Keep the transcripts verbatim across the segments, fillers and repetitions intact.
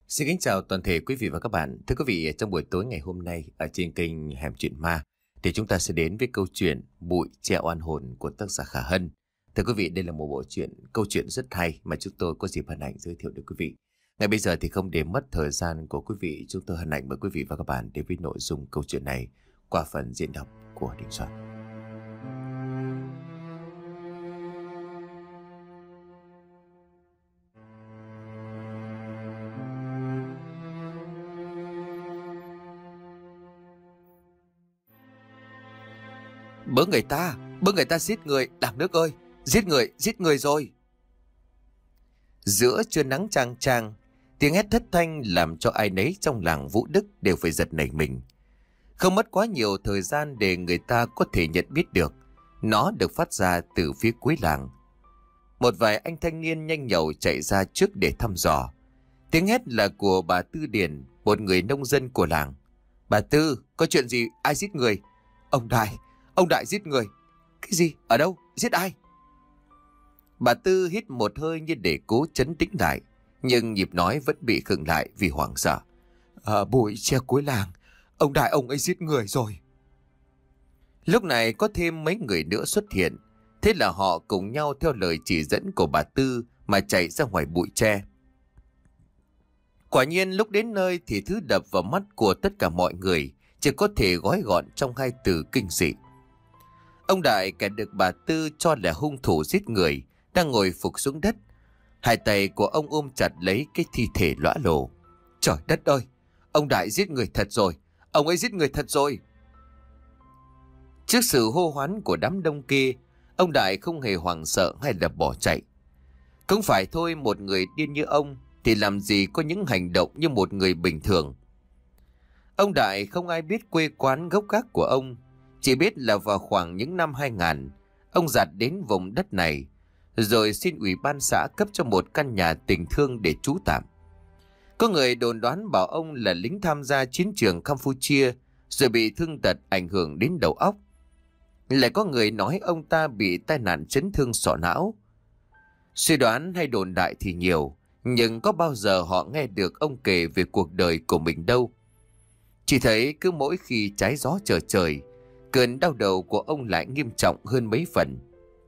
Xin kính chào toàn thể quý vị và các bạn. Thưa quý vị, trong buổi tối ngày hôm nay ở trên kênh Hẻm Chuyện Ma thì chúng ta sẽ đến với câu chuyện Bụi Tre Oan Hồn của tác giả Khả Hân. Thưa quý vị, đây là một bộ truyện, câu chuyện rất hay mà chúng tôi có dịp hân hạnh giới thiệu đến quý vị. Ngay bây giờ thì không để mất thời gian của quý vị, chúng tôi hân hạnh mời quý vị và các bạn đến với nội dung câu chuyện này qua phần diễn đọc của Đình Soạn. Bớ người ta, bớ người ta giết người, Đảng Đức ơi, giết người, giết người rồi. Giữa trưa nắng chang chang, tiếng hét thất thanh làm cho ai nấy trong làng Vũ Đức đều phải giật nảy mình. Không mất quá nhiều thời gian để người ta có thể nhận biết được, nó được phát ra từ phía cuối làng. Một vài anh thanh niên nhanh nhẩu chạy ra trước để thăm dò. Tiếng hét là của bà Tư Điền, một người nông dân của làng. Bà Tư, có chuyện gì, ai giết người? Ông Đại, ông Đại giết người. Cái gì? Ở đâu? Giết ai? Bà Tư hít một hơi như để cố trấn tĩnh lại, nhưng nhịp nói vẫn bị khựng lại vì hoảng sợ. À, bụi tre cuối làng, ông Đại ông ấy giết người rồi. Lúc này có thêm mấy người nữa xuất hiện, thế là họ cùng nhau theo lời chỉ dẫn của bà Tư mà chạy ra ngoài bụi tre. Quả nhiên lúc đến nơi thì thứ đập vào mắt của tất cả mọi người chỉ có thể gói gọn trong hai từ kinh dị. Ông Đại, kẻ được bà Tư cho là hung thủ giết người, đang ngồi phục xuống đất. Hai tay của ông ôm chặt lấy cái thi thể lõa lồ. Trời đất ơi, ông Đại giết người thật rồi, ông ấy giết người thật rồi. Trước sự hô hoán của đám đông kia, ông Đại không hề hoảng sợ hay là bỏ chạy. Không phải thôi, một người điên như ông thì làm gì có những hành động như một người bình thường. Ông Đại không ai biết quê quán gốc gác của ông, chỉ biết là vào khoảng những năm hai nghìn, ông dạt đến vùng đất này, rồi xin ủy ban xã cấp cho một căn nhà tình thương để trú tạm. Có người đồn đoán bảo ông là lính tham gia chiến trường Campuchia, rồi bị thương tật ảnh hưởng đến đầu óc. Lại có người nói ông ta bị tai nạn chấn thương sọ não. Suy đoán hay đồn đại thì nhiều, nhưng có bao giờ họ nghe được ông kể về cuộc đời của mình đâu. Chỉ thấy cứ mỗi khi trái gió trở trời, cơn đau đầu của ông lại nghiêm trọng hơn mấy phần.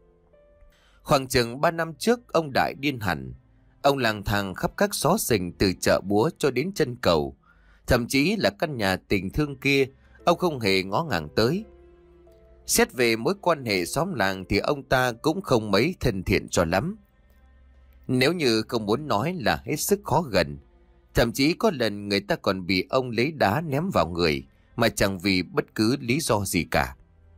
Khoảng chừng ba năm trước, ông Đại điên hẳn. Ông lang thang khắp các xó xỉnh từ chợ búa cho đến chân cầu. Thậm chí là căn nhà tình thương kia, ông không hề ngó ngàng tới. Xét về mối quan hệ xóm làng thì ông ta cũng không mấy thân thiện cho lắm. Nếu như không muốn nói là hết sức khó gần. Thậm chí có lần người ta còn bị ông lấy đá ném vào người, mà chẳng vì bất cứ lý do gì cả.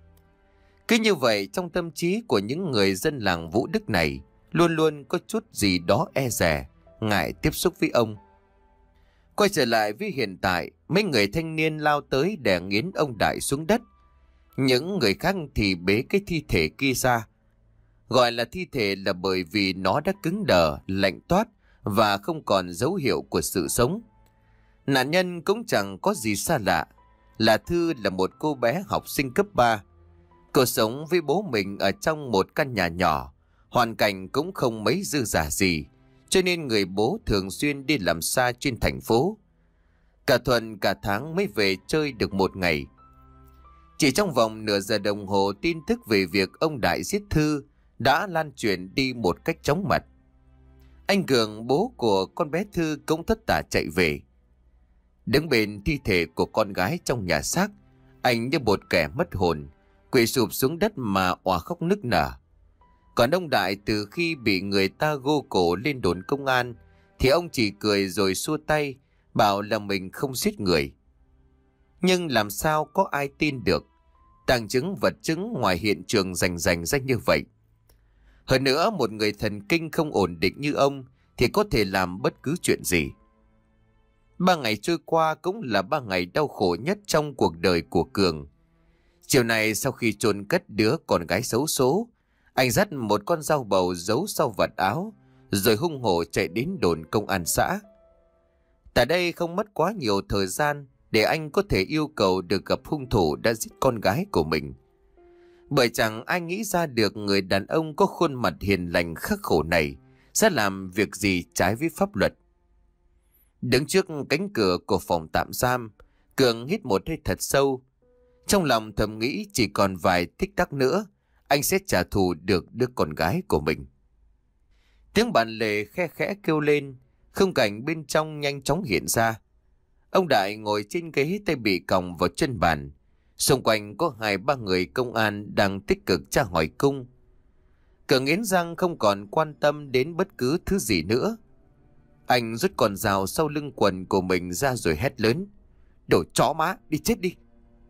Cứ như vậy, trong tâm trí của những người dân làng Vũ Đức này luôn luôn có chút gì đó e dè, ngại tiếp xúc với ông. Quay trở lại với hiện tại, mấy người thanh niên lao tới đè nghiến ông Đại xuống đất. Những người khác thì bế cái thi thể kia ra. Gọi là thi thể là bởi vì nó đã cứng đờ, lạnh toát và không còn dấu hiệu của sự sống. Nạn nhân cũng chẳng có gì xa lạ, là Thư, là một cô bé học sinh cấp ba. Cô sống với bố mình ở trong một căn nhà nhỏ, hoàn cảnh cũng không mấy dư dả gì, cho nên người bố thường xuyên đi làm xa trên thành phố. Cả tuần cả tháng mới về chơi được một ngày. Chỉ trong vòng nửa giờ đồng hồ, tin tức về việc ông Đại giết Thư đã lan truyền đi một cách chóng mặt. Anh Cường, bố của con bé Thư, cũng thất tả chạy về. Đứng bên thi thể của con gái trong nhà xác, anh như một kẻ mất hồn, quỳ sụp xuống đất mà òa khóc nức nở. Còn ông Đại, từ khi bị người ta gô cổ lên đồn công an thì ông chỉ cười rồi xua tay, bảo là mình không giết người. Nhưng làm sao có ai tin được, tàng chứng vật chứng ngoài hiện trường rành rành ra như vậy. Hơn nữa, một người thần kinh không ổn định như ông thì có thể làm bất cứ chuyện gì. Ba ngày trôi qua cũng là ba ngày đau khổ nhất trong cuộc đời của Cường. Chiều này, sau khi chôn cất đứa con gái xấu số, anh dắt một con dao bầu giấu sau vạt áo, rồi hung hổ chạy đến đồn công an xã. Tại đây không mất quá nhiều thời gian để anh có thể yêu cầu được gặp hung thủ đã giết con gái của mình. Bởi chẳng ai nghĩ ra được người đàn ông có khuôn mặt hiền lành khắc khổ này sẽ làm việc gì trái với pháp luật. Đứng trước cánh cửa của phòng tạm giam, Cường hít một hơi thật sâu. Trong lòng thầm nghĩ chỉ còn vài tích tắc nữa, anh sẽ trả thù được đứa con gái của mình. Tiếng bàn lề khe khẽ kêu lên, khung cảnh bên trong nhanh chóng hiện ra. Ông Đại ngồi trên ghế, tay bị còng vào chân bàn. Xung quanh có hai ba người công an đang tích cực tra hỏi cung. Cường nghiến răng không còn quan tâm đến bất cứ thứ gì nữa. Anh rút con dao sau lưng quần của mình ra rồi hét lớn: "Đồ chó má, đi chết đi!"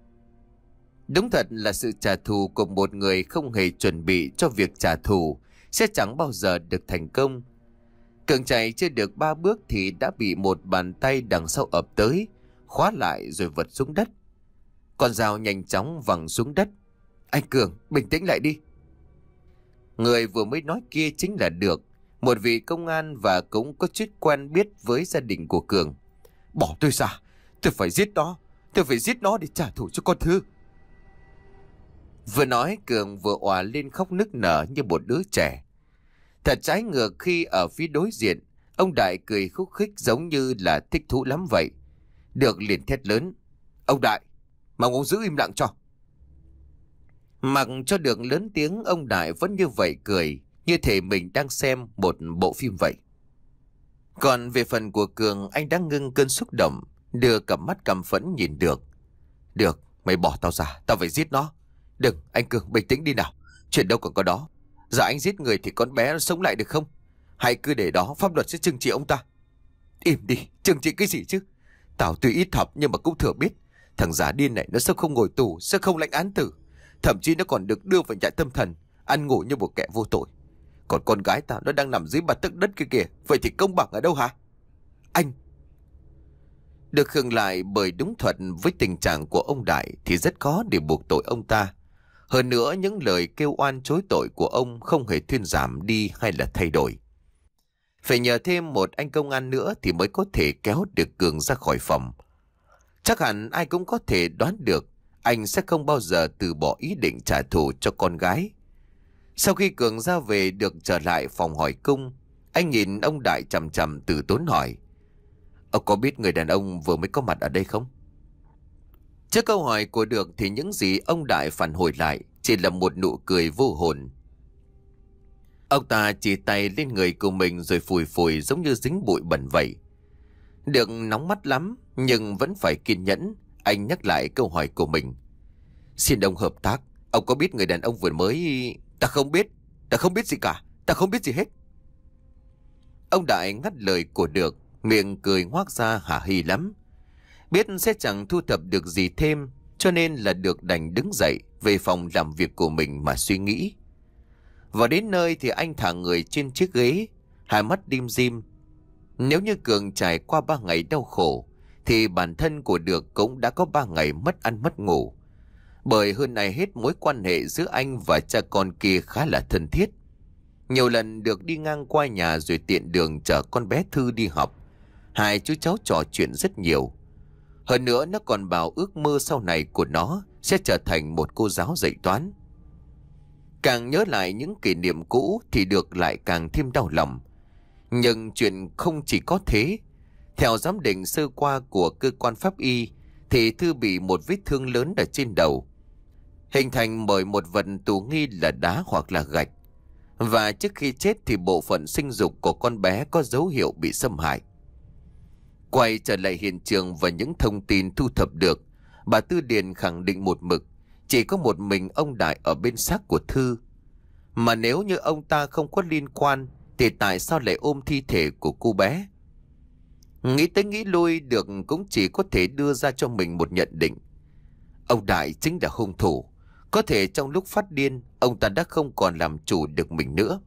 Đúng thật là sự trả thù của một người không hề chuẩn bị cho việc trả thù sẽ chẳng bao giờ được thành công. Cường chạy chưa được ba bước thì đã bị một bàn tay đằng sau ập tới, khóa lại rồi vật xuống đất. Con dao nhanh chóng văng xuống đất. "Anh Cường, bình tĩnh lại đi." Người vừa mới nói kia chính là Được, một vị công an và cũng có chút quen biết với gia đình của Cường. "Bỏ tôi ra, tôi phải giết nó, tôi phải giết nó để trả thù cho con Thư." Vừa nói Cường vừa òa lên khóc nức nở như một đứa trẻ. Thật trái ngược khi ở phía đối diện, ông Đại cười khúc khích giống như là thích thú lắm vậy. Được liền thét lớn: "Ông Đại, mong ông giữ im lặng cho." Mặc cho Được lớn tiếng, ông Đại vẫn như vậy cười, như thể mình đang xem một bộ phim vậy. Còn về phần của Cường, anh đã ngưng cơn xúc động, đưa cặp mắt căm phẫn nhìn Được. "Được, mày bỏ tao ra, tao phải giết nó." "Đừng, anh Cường, bình tĩnh đi nào. Chuyện đâu còn có đó. Giờ anh giết người thì con bé nó sống lại được không? Hãy cứ để đó, pháp luật sẽ trừng trị ông ta." "Im đi, trừng trị cái gì chứ? Tao tuy ít học nhưng mà cũng thừa biết thằng giả điên này nó sẽ không ngồi tù, sẽ không lãnh án tử. Thậm chí nó còn được đưa vào trại tâm thần, ăn ngủ như một kẻ vô tội. Còn con gái tao nó đang nằm dưới mặt tấc đất kia kìa. Vậy thì công bằng ở đâu hả? Anh..." Được khựng lại, bởi đúng thật với tình trạng của ông Đại thì rất khó để buộc tội ông ta. Hơn nữa, những lời kêu oan chối tội của ông không hề thuyên giảm đi hay là thay đổi. Phải nhờ thêm một anh công an nữa thì mới có thể kéo được Cường ra khỏi phòng. Chắc hẳn ai cũng có thể đoán được anh sẽ không bao giờ từ bỏ ý định trả thù cho con gái. Sau khi Cường ra về, Được trở lại phòng hỏi cung. Anh nhìn ông Đại chằm chằm từ tốn hỏi: "Ông có biết người đàn ông vừa mới có mặt ở đây không?" Trước câu hỏi của Được thì những gì ông Đại phản hồi lại chỉ là một nụ cười vô hồn. Ông ta chỉ tay lên người của mình rồi phủi phủi giống như dính bụi bẩn vậy. Được nóng mắt lắm nhưng vẫn phải kiên nhẫn. Anh nhắc lại câu hỏi của mình: "Xin ông hợp tác. Ông có biết người đàn ông vừa mới..." "Ta không biết. Ta không biết gì cả. Ta không biết gì hết." Ông Đại ngắt lời của Được, miệng cười ngoác ra hả hì lắm. Biết sẽ chẳng thu thập được gì thêm, cho nên là Được đành đứng dậy về phòng làm việc của mình mà suy nghĩ. Vào đến nơi thì anh thả người trên chiếc ghế, hai mắt dim dim. Nếu như Cường trải qua ba ngày đau khổ thì bản thân của Được cũng đã có ba ngày mất ăn mất ngủ. Bởi hơn ai hết, mối quan hệ giữa anh và cha con kia khá là thân thiết. Nhiều lần Được đi ngang qua nhà rồi tiện đường chở con bé Thư đi học. Hai chú cháu trò chuyện rất nhiều. Hơn nữa nó còn bảo ước mơ sau này của nó sẽ trở thành một cô giáo dạy toán. Càng nhớ lại những kỷ niệm cũ thì Được lại càng thêm đau lòng. Nhưng chuyện không chỉ có thế. Theo giám định sơ qua của cơ quan pháp y thì Thư bị một vết thương lớn ở trên đầu, hình thành bởi một vật tù nghi là đá hoặc là gạch. Và trước khi chết thì bộ phận sinh dục của con bé có dấu hiệu bị xâm hại. Quay trở lại hiện trường và những thông tin thu thập được, bà Tư Điền khẳng định một mực chỉ có một mình ông Đại ở bên xác của Thư. Mà nếu như ông ta không có liên quan thì tại sao lại ôm thi thể của cô bé? Nghĩ tới nghĩ lui, Được cũng chỉ có thể đưa ra cho mình một nhận định: ông Đại chính là hung thủ. Có thể trong lúc phát điên, ông ta đã không còn làm chủ được mình nữa.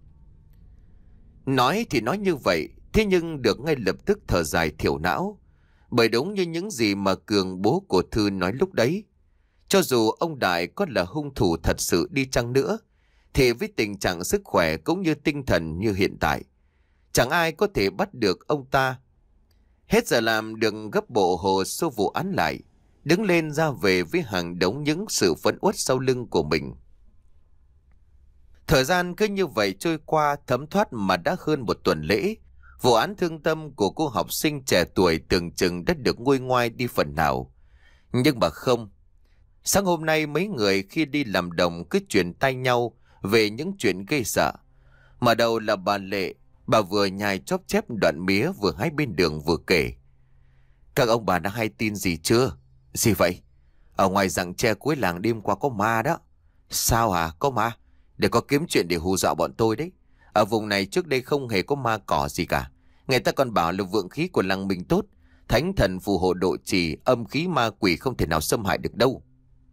Nói thì nói như vậy, thế nhưng Được ngay lập tức thở dài thiểu não. Bởi đúng như những gì mà Cường, bố của Thư, nói lúc đấy, cho dù ông Đại có là hung thủ thật sự đi chăng nữa, thì với tình trạng sức khỏe cũng như tinh thần như hiện tại, chẳng ai có thể bắt được ông ta. Hết giờ làm, Được gấp bộ hồ sơ vụ án lại, đứng lên ra về với hàng đống những sự phẫn uất sau lưng của mình. Thời gian cứ như vậy trôi qua thấm thoát mà đã hơn một tuần lễ. Vụ án thương tâm của cô học sinh trẻ tuổi tưởng chừng đã được nguôi ngoai đi phần nào. Nhưng mà không. Sáng hôm nay mấy người khi đi làm đồng cứ truyền tay nhau về những chuyện gây sợ. Mở đầu là bà Lệ, bà vừa nhai chóp chép đoạn mía vừa hái bên đường vừa kể. Các ông bà đã hay tin gì chưa? Gì vậy? Ở ngoài rặng tre cuối làng đêm qua có ma đó. Sao hả? Có ma? Để có kiếm chuyện để hù dọa bọn tôi đấy. Ở vùng này trước đây không hề có ma cỏ gì cả. Người ta còn bảo là vượng khí của làng mình tốt. Thánh thần phù hộ độ trì, âm khí ma quỷ không thể nào xâm hại được đâu.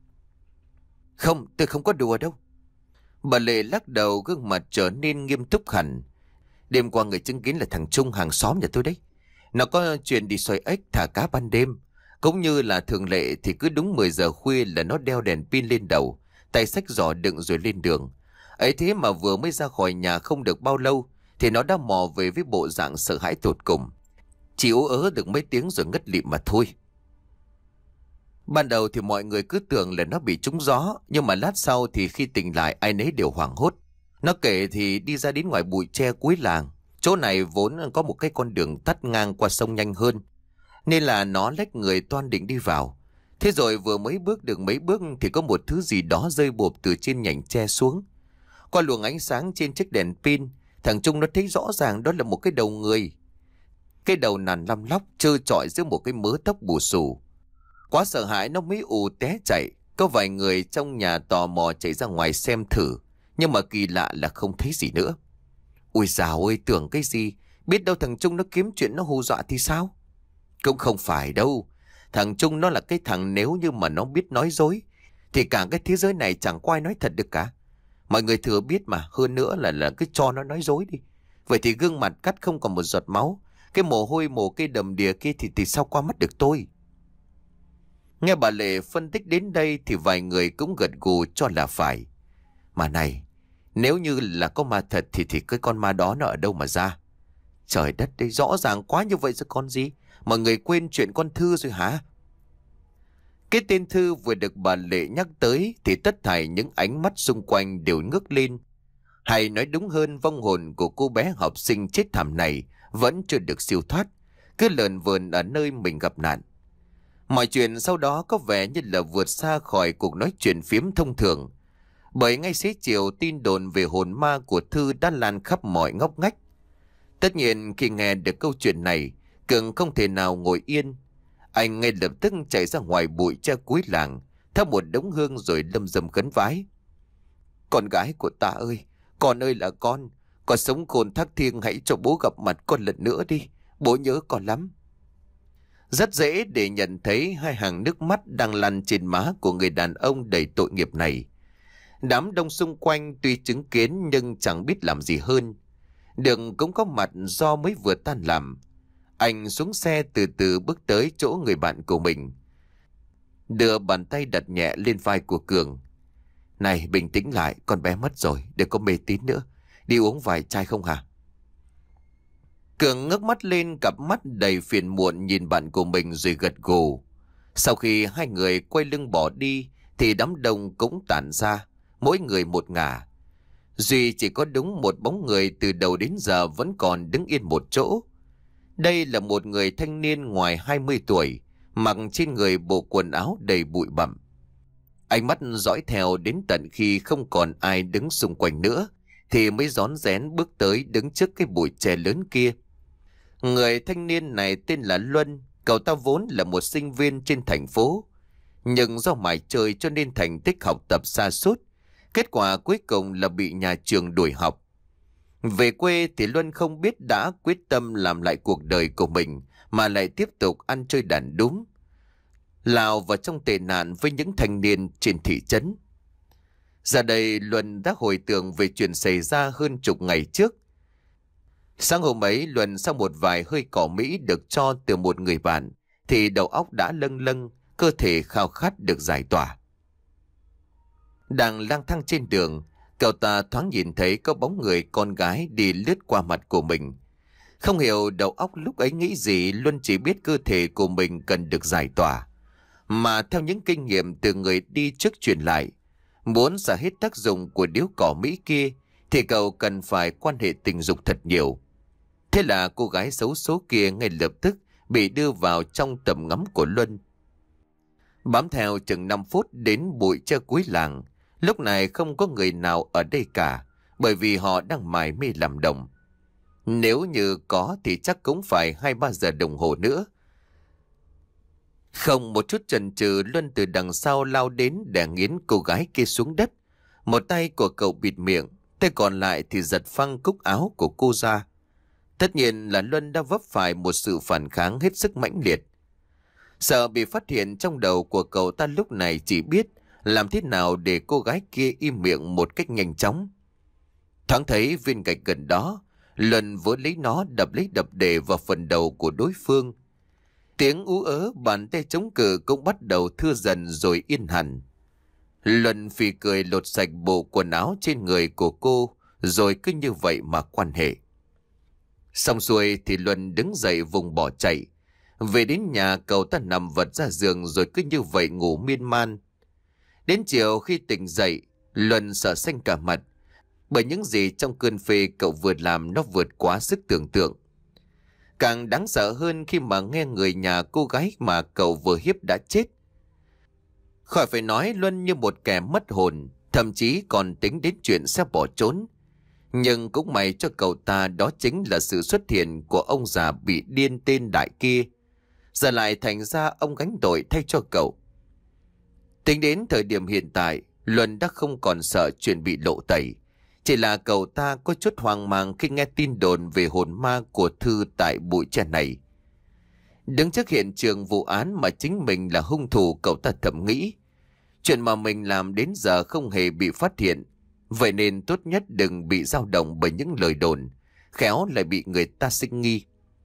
Không, tôi không có đùa đâu. Bà Lệ lắc đầu, gương mặt trở nên nghiêm túc hẳn. Đêm qua người chứng kiến là thằng Trung hàng xóm nhà tôi đấy. Nó có chuyện đi xoay ếch thả cá ban đêm. Cũng như là thường lệ thì cứ đúng mười giờ khuya là nó đeo đèn pin lên đầu, tay xách giỏ đựng rồi lên đường. Ấy thế mà vừa mới ra khỏi nhà không được bao lâu thì nó đã mò về với bộ dạng sợ hãi tột cùng. Chỉ ú ớ được mấy tiếng rồi ngất lịm mà thôi. Ban đầu thì mọi người cứ tưởng là nó bị trúng gió, nhưng mà lát sau thì khi tỉnh lại ai nấy đều hoảng hốt. Nó kể thì đi ra đến ngoài bụi tre cuối làng. Chỗ này vốn có một cái con đường tắt ngang qua sông nhanh hơn, nên là nó lách người toan định đi vào. Thế rồi vừa mới bước được mấy bước thì có một thứ gì đó rơi bộp từ trên nhành tre xuống. Qua luồng ánh sáng trên chiếc đèn pin, thằng Trung nó thấy rõ ràng đó là một cái đầu người. Cái đầu nằm lăm lóc trơ trọi giữa một cái mớ tóc bù xù. Quá sợ hãi nó mới ù té chạy. Có vài người trong nhà tò mò chạy ra ngoài xem thử, nhưng mà kỳ lạ là không thấy gì nữa. Ui dào ơi, tưởng cái gì? Biết đâu thằng Trung nó kiếm chuyện nó hù dọa thì sao? Cũng không phải đâu. Thằng Trung nó là cái thằng nếu như mà nó biết nói dối thì cả cái thế giới này chẳng có ai nói thật được cả. Mọi người thừa biết mà, hơn nữa là là cứ cho nó nói dối đi. Vậy thì gương mặt cắt không còn một giọt máu, cái mồ hôi mồ cái đầm đìa kia thì, thì sao qua mắt được tôi? Nghe bà Lệ phân tích đến đây thì vài người cũng gật gù cho là phải. Mà này, nếu như là có ma thật thì thì cái con ma đó nó ở đâu mà ra? Trời đất đây, rõ ràng quá như vậy rồi con gì? Mọi người quên chuyện con Thư rồi hả? Cái tên Thư vừa được bà Lệ nhắc tới thì tất thảy những ánh mắt xung quanh đều ngước lên. Hay nói đúng hơn, vong hồn của cô bé học sinh chết thảm này vẫn chưa được siêu thoát, cứ lờn vờn ở nơi mình gặp nạn. Mọi chuyện sau đó có vẻ như là vượt xa khỏi cuộc nói chuyện phiếm thông thường. Bởi ngay xế chiều tin đồn về hồn ma của Thư đã lan khắp mọi ngóc ngách. Tất nhiên khi nghe được câu chuyện này, Cường không thể nào ngồi yên. Anh ngay lập tức chạy ra ngoài bụi tre cuối làng, thắp một đống hương rồi lâm dâm khấn vái. Con gái của ta ơi, con ơi là con, con sống khôn thác thiêng, hãy cho bố gặp mặt con lần nữa đi, bố nhớ con lắm. Rất dễ để nhận thấy hai hàng nước mắt đang lăn trên má của người đàn ông đầy tội nghiệp này. Đám đông xung quanh tuy chứng kiến nhưng chẳng biết làm gì hơn. Đường cũng có mặt do mới vừa tan làm. Anh xuống xe từ từ bước tới chỗ người bạn của mình, đưa bàn tay đặt nhẹ lên vai của Cường. Này, bình tĩnh lại, con bé mất rồi, đừng có mê tín nữa. Đi uống vài chai không hả? Cường ngước mắt lên, cặp mắt đầy phiền muộn nhìn bạn của mình rồi gật gù. Sau khi hai người quay lưng bỏ đi thì đám đông cũng tản ra, mỗi người một ngả. Duy chỉ có đúng một bóng người từ đầu đến giờ vẫn còn đứng yên một chỗ. Đây là một người thanh niên ngoài hai mươi tuổi, mặc trên người bộ quần áo đầy bụi bặm. Ánh mắt dõi theo đến tận khi không còn ai đứng xung quanh nữa thì mới rón rén bước tới đứng trước cái bụi tre lớn kia. Người thanh niên này tên là Luân, cậu ta vốn là một sinh viên trên thành phố, nhưng do mải chơi cho nên thành tích học tập sa sút. Kết quả cuối cùng là bị nhà trường đuổi học. Về quê thì Luân không biết đã quyết tâm làm lại cuộc đời của mình mà lại tiếp tục ăn chơi đàn đúm, lào vào trong tệ nạn với những thanh niên trên thị trấn. Giờ đây Luân đã hồi tưởng về chuyện xảy ra hơn chục ngày trước. Sáng hôm ấy, Luân sau một vài hơi cỏ Mỹ được cho từ một người bạn thì đầu óc đã lâng lâng, cơ thể khao khát được giải tỏa. Đang lang thang trên đường, cậu ta thoáng nhìn thấy có bóng người con gái đi lướt qua mặt của mình. Không hiểu đầu óc lúc ấy nghĩ gì, Luân chỉ biết cơ thể của mình cần được giải tỏa. Mà theo những kinh nghiệm từ người đi trước truyền lại, muốn xả hết tác dụng của điếu cỏ Mỹ kia thì cậu cần phải quan hệ tình dục thật nhiều. Thế là cô gái xấu số kia ngay lập tức bị đưa vào trong tầm ngắm của Luân. Bám theo chừng năm phút đến bụi tre cuối làng. Lúc này không có người nào ở đây cả, bởi vì họ đang mải mê làm đồng. Nếu như có thì chắc cũng phải hai ba giờ đồng hồ nữa. Không một chút chần chừ, Luân từ đằng sau lao đến để nghiến cô gái kia xuống đất. Một tay của cậu bịt miệng, tay còn lại thì giật phăng cúc áo của cô ra. Tất nhiên là Luân đã vấp phải một sự phản kháng hết sức mãnh liệt. Sợ bị phát hiện, trong đầu của cậu ta lúc này chỉ biết làm thế nào để cô gái kia im miệng một cách nhanh chóng. Thoáng thấy viên gạch gần đó, Luân vớ lấy nó đập lấy đập để vào phần đầu của đối phương. Tiếng ú ớ bàn tay chống cự cũng bắt đầu thưa dần rồi yên hẳn. Luân phì cười lột sạch bộ quần áo trên người của cô, rồi cứ như vậy mà quan hệ. Xong xuôi thì Luân đứng dậy vùng bỏ chạy. Về đến nhà, cậu ta nằm vật ra giường rồi cứ như vậy ngủ miên man. Đến chiều khi tỉnh dậy, Luân sợ xanh cả mặt, bởi những gì trong cơn phê cậu vừa làm nó vượt quá sức tưởng tượng. Càng đáng sợ hơn khi mà nghe người nhà cô gái mà cậu vừa hiếp đã chết. Khỏi phải nói, Luân như một kẻ mất hồn, thậm chí còn tính đến chuyện sẽ bỏ trốn. Nhưng cũng may cho cậu ta, đó chính là sự xuất hiện của ông già bị điên tên Đại kia. Giờ lại thành ra ông gánh tội thay cho cậu. Tính đến thời điểm hiện tại, Luân đã không còn sợ chuyện bị lộ tẩy. Chỉ là cậu ta có chút hoang mang khi nghe tin đồn về hồn ma của Thư tại bụi tre này. Đứng trước hiện trường vụ án mà chính mình là hung thủ, cậu ta thầm nghĩ. Chuyện mà mình làm đến giờ không hề bị phát hiện. Vậy nên tốt nhất đừng bị dao động bởi những lời đồn, khéo lại bị người ta sinh nghi.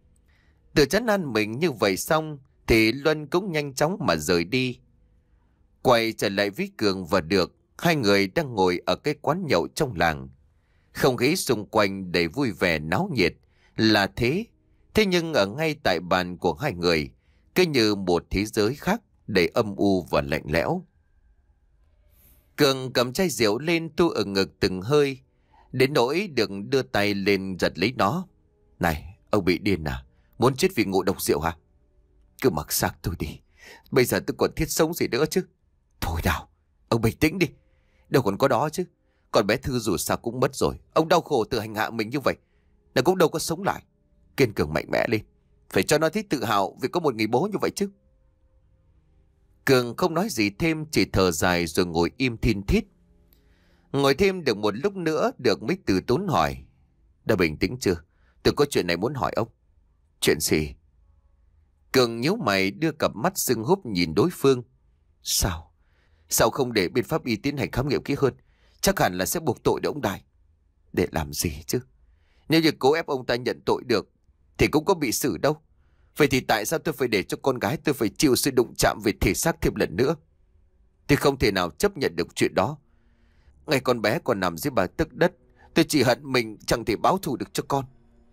Tự trấn an mình như vậy xong thì Luân cũng nhanh chóng mà rời đi. Quay trở lại với Cường và Được, hai người đang ngồi ở cái quán nhậu trong làng. Không khí xung quanh đầy vui vẻ náo nhiệt là thế. Thế nhưng ở ngay tại bàn của hai người, cứ như một thế giới khác đầy âm u và lạnh lẽo. Cường cầm chai rượu lên tu ở ngực từng hơi, đến nỗi đừng đưa tay lên giật lấy nó. Này, ông bị điên à? Muốn chết vì ngộ độc rượu hả? Cứ mặc xác tôi đi. Bây giờ tôi còn thiết sống gì nữa chứ. Thôi nào, ông bình tĩnh đi. Đâu còn có đó chứ. Còn bé Thư dù sao cũng mất rồi. Ông đau khổ tự hành hạ mình như vậy, nó cũng đâu có sống lại. Kiên cường mạnh mẽ lên. Phải cho nó thấy tự hào vì có một người bố như vậy chứ. Cường không nói gì thêm, chỉ thở dài rồi ngồi im thin thít. Ngồi thêm được một lúc nữa, Được mới từ tốn hỏi. Đã bình tĩnh chưa? Tôi có chuyện này muốn hỏi ông. Chuyện gì? Cường nhíu mày đưa cặp mắt sưng húp nhìn đối phương. Sao? Sao không để bên pháp y tiến hành khám nghiệm kỹ hơn? Chắc hẳn là sẽ buộc tội để ông Đại. Để làm gì chứ? Nếu như cố ép ông ta nhận tội được thì cũng có bị xử đâu. Vậy thì tại sao tôi phải để cho con gái tôi phải chịu sự đụng chạm về thể xác thêm lần nữa? Tôi không thể nào chấp nhận được chuyện đó. Ngày con bé còn nằm dưới bờ tức đất, tôi chỉ hận mình chẳng thể báo thù được cho con.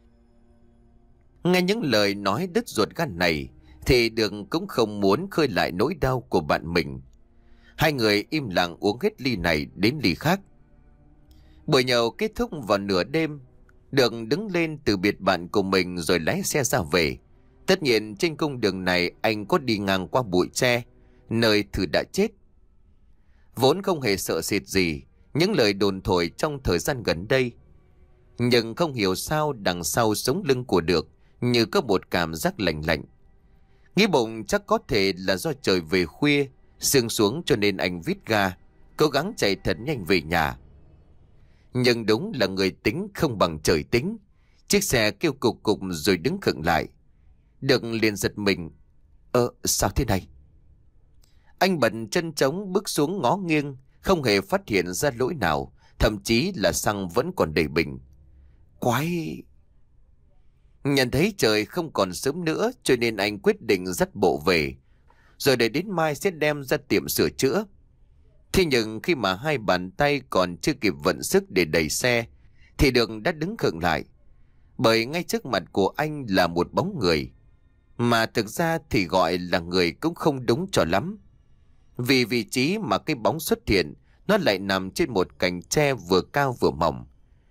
Nghe những lời nói đứt ruột gan này thì Đường cũng không muốn khơi lại nỗi đau của bạn mình. Hai người im lặng uống hết ly này đến ly khác. Buổi nhậu kết thúc vào nửa đêm. Đường đứng lên từ biệt bạn của mình rồi lái xe ra về. Tất nhiên trên cung đường này anh có đi ngang qua bụi tre, nơi Thư đã chết. Vốn không hề sợ sệt gì những lời đồn thổi trong thời gian gần đây. Nhưng không hiểu sao đằng sau sống lưng của Được như có một cảm giác lạnh lạnh. Nghĩ bụng chắc có thể là do trời về khuya, sương xuống cho nên anh vít ga, cố gắng chạy thật nhanh về nhà. Nhưng đúng là người tính không bằng trời tính. Chiếc xe kêu cục cục rồi đứng khựng lại. Được liền giật mình. Ờ sao thế này? Anh bận chân trống bước xuống ngó nghiêng, không hề phát hiện ra lỗi nào, thậm chí là xăng vẫn còn đầy bình. Quái! Nhận thấy trời không còn sớm nữa cho nên anh quyết định dắt bộ về, rồi để đến mai sẽ đem ra tiệm sửa chữa. Thế nhưng khi mà hai bàn tay còn chưa kịp vận sức để đẩy xe thì Đường đã đứng khựng lại. Bởi ngay trước mặt của anh là một bóng người, mà thực ra thì gọi là người cũng không đúng cho lắm. Vì vị trí mà cái bóng xuất hiện, nó lại nằm trên một cành tre vừa cao vừa mỏng.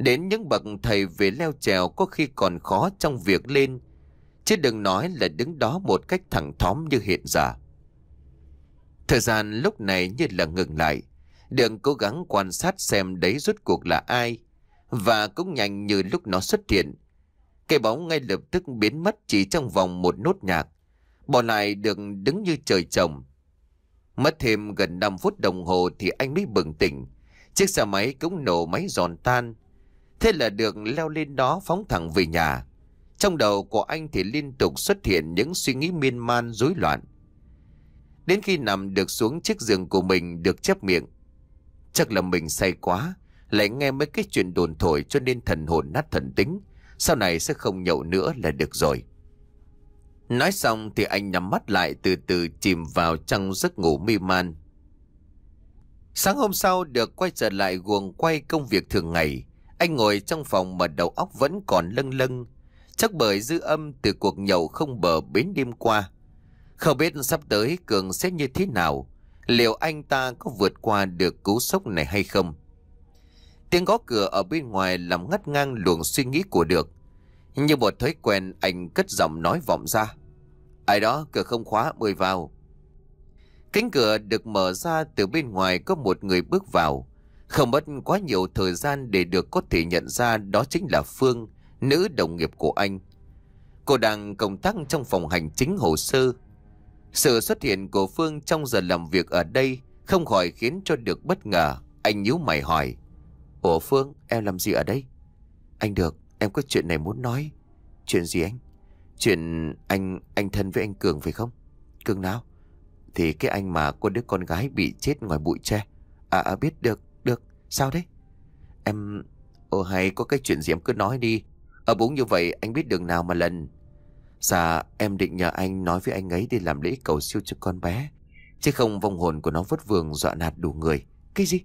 Đến những bậc thầy về leo trèo có khi còn khó trong việc lên, chứ đừng nói là đứng đó một cách thẳng thóm như hiện giờ. Thời gian lúc này như là ngừng lại. Đường cố gắng quan sát xem đấy rốt cuộc là ai. Và cũng nhanh như lúc nó xuất hiện, cái bóng ngay lập tức biến mất chỉ trong vòng một nốt nhạc, bỏ lại Đường đứng như trời trồng. Mất thêm gần năm phút đồng hồ thì anh mới bừng tỉnh. Chiếc xe máy cũng nổ máy giòn tan. Thế là Đường leo lên đó phóng thẳng về nhà. Trong đầu của anh thì liên tục xuất hiện những suy nghĩ miên man rối loạn. Đến khi nằm được xuống chiếc giường của mình, được chép miệng: chắc là mình say quá, lại nghe mấy cái chuyện đồn thổi cho nên thần hồn nát thần tính. Sau này sẽ không nhậu nữa là được rồi. Nói xong thì anh nhắm mắt lại, từ từ chìm vào trong giấc ngủ mê man. Sáng hôm sau, được quay trở lại guồng quay công việc thường ngày. Anh ngồi trong phòng mà đầu óc vẫn còn lâng lâng, chắc bởi dư âm từ cuộc nhậu không bờ bến đêm qua. Không biết sắp tới Cường sẽ như thế nào, liệu anh ta có vượt qua được cú sốc này hay không. Tiếng gõ cửa ở bên ngoài làm ngắt ngang luồng suy nghĩ của Được. Như một thói quen, anh cất giọng nói vọng ra: ai đó, cửa không khóa, mời vào. Cánh cửa được mở ra, từ bên ngoài có một người bước vào. Không mất quá nhiều thời gian để Được có thể nhận ra đó chính là Phương, nữ đồng nghiệp của anh. Cô đang công tác trong phòng hành chính hồ sơ. Sự xuất hiện của Phương trong giờ làm việc ở đây không khỏi khiến cho Được bất ngờ. Anh nhíu mày hỏi: ủa Phương, em làm gì ở đây? Anh Được, em có chuyện này muốn nói. Chuyện gì anh? Chuyện anh anh thân với anh Cường phải không? Cường nào? Thì cái anh mà có đứa con gái bị chết ngoài bụi tre. À, à biết được, được. Sao đấy? Em... Ồ hay, có cái chuyện gì em cứ nói đi. Ở búng như vậy anh biết đường nào mà lần. Dạ em định nhờ anh nói với anh ấy để làm lễ cầu siêu cho con bé, chứ không vong hồn của nó vất vưởng dọa nạt đủ người. Cái gì?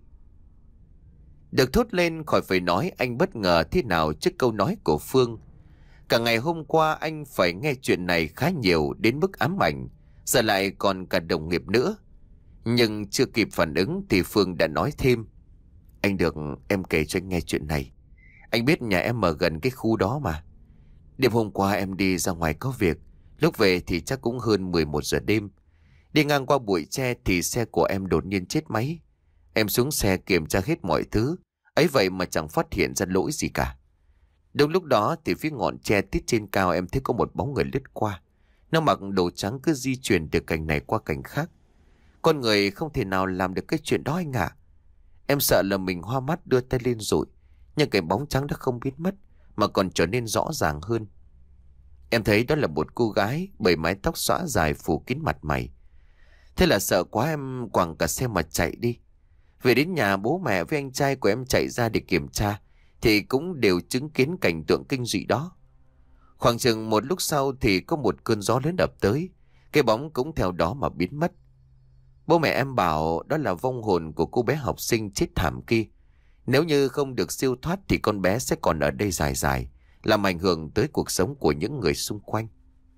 Được thốt lên khỏi phải nói anh bất ngờ thế nào trước câu nói của Phương. Cả ngày hôm qua anh phải nghe chuyện này khá nhiều đến mức ám ảnh, giờ lại còn cả đồng nghiệp nữa. Nhưng chưa kịp phản ứng thì Phương đã nói thêm: anh Được, em kể cho anh nghe chuyện này. Anh biết nhà em ở gần cái khu đó mà. Đêm hôm qua em đi ra ngoài có việc, lúc về thì chắc cũng hơn mười một giờ đêm. Đi ngang qua bụi tre thì xe của em đột nhiên chết máy. Em xuống xe kiểm tra hết mọi thứ, ấy vậy mà chẳng phát hiện ra lỗi gì cả. Đúng lúc đó thì phía ngọn tre tít trên cao em thấy có một bóng người lướt qua. Nó mặc đồ trắng cứ di chuyển từ cành này qua cành khác. Con người không thể nào làm được cái chuyện đó anh ạ. Em sợ là mình hoa mắt đưa tay lên rồi, nhưng cái bóng trắng đã không biến mất mà còn trở nên rõ ràng hơn. Em thấy đó là một cô gái bởi mái tóc xõa dài phủ kín mặt mày. Thế là sợ quá em quẳng cả xe mà chạy đi. Về đến nhà, bố mẹ với anh trai của em chạy ra để kiểm tra thì cũng đều chứng kiến cảnh tượng kinh dị đó. Khoảng chừng một lúc sau thì có một cơn gió lớn ập tới, cái bóng cũng theo đó mà biến mất. Bố mẹ em bảo đó là vong hồn của cô bé học sinh chết thảm kia. Nếu như không được siêu thoát thì con bé sẽ còn ở đây dài dài, làm ảnh hưởng tới cuộc sống của những người xung quanh.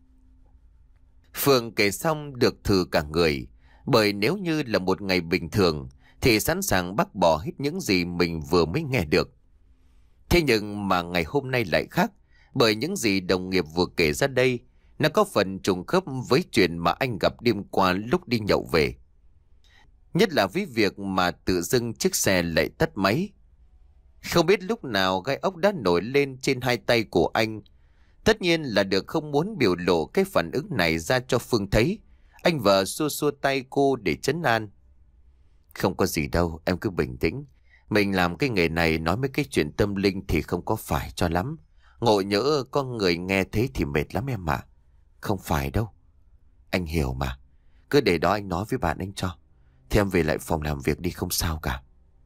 Phương kể xong Được thử cả người, bởi nếu như là một ngày bình thường thì sẵn sàng bác bỏ hết những gì mình vừa mới nghe được. Thế nhưng mà ngày hôm nay lại khác, bởi những gì đồng nghiệp vừa kể ra đây nó có phần trùng khớp với chuyện mà anh gặp đêm qua lúc đi nhậu về. Nhất là với việc mà tự dưng chiếc xe lại tắt máy. Không biết lúc nào gai ốc đã nổi lên trên hai tay của anh. Tất nhiên là Được không muốn biểu lộ cái phản ứng này ra cho Phương thấy. Anh vợ xua xua tay cô để trấn an. Không có gì đâu, em cứ bình tĩnh. Mình làm cái nghề này nói mấy cái chuyện tâm linh thì không có phải cho lắm. Ngộ nhỡ con người nghe thế thì mệt lắm em ạ. Không phải đâu. Anh hiểu mà. Cứ để đó anh nói với bạn anh cho. Thì em về lại phòng làm việc đi, không sao cả.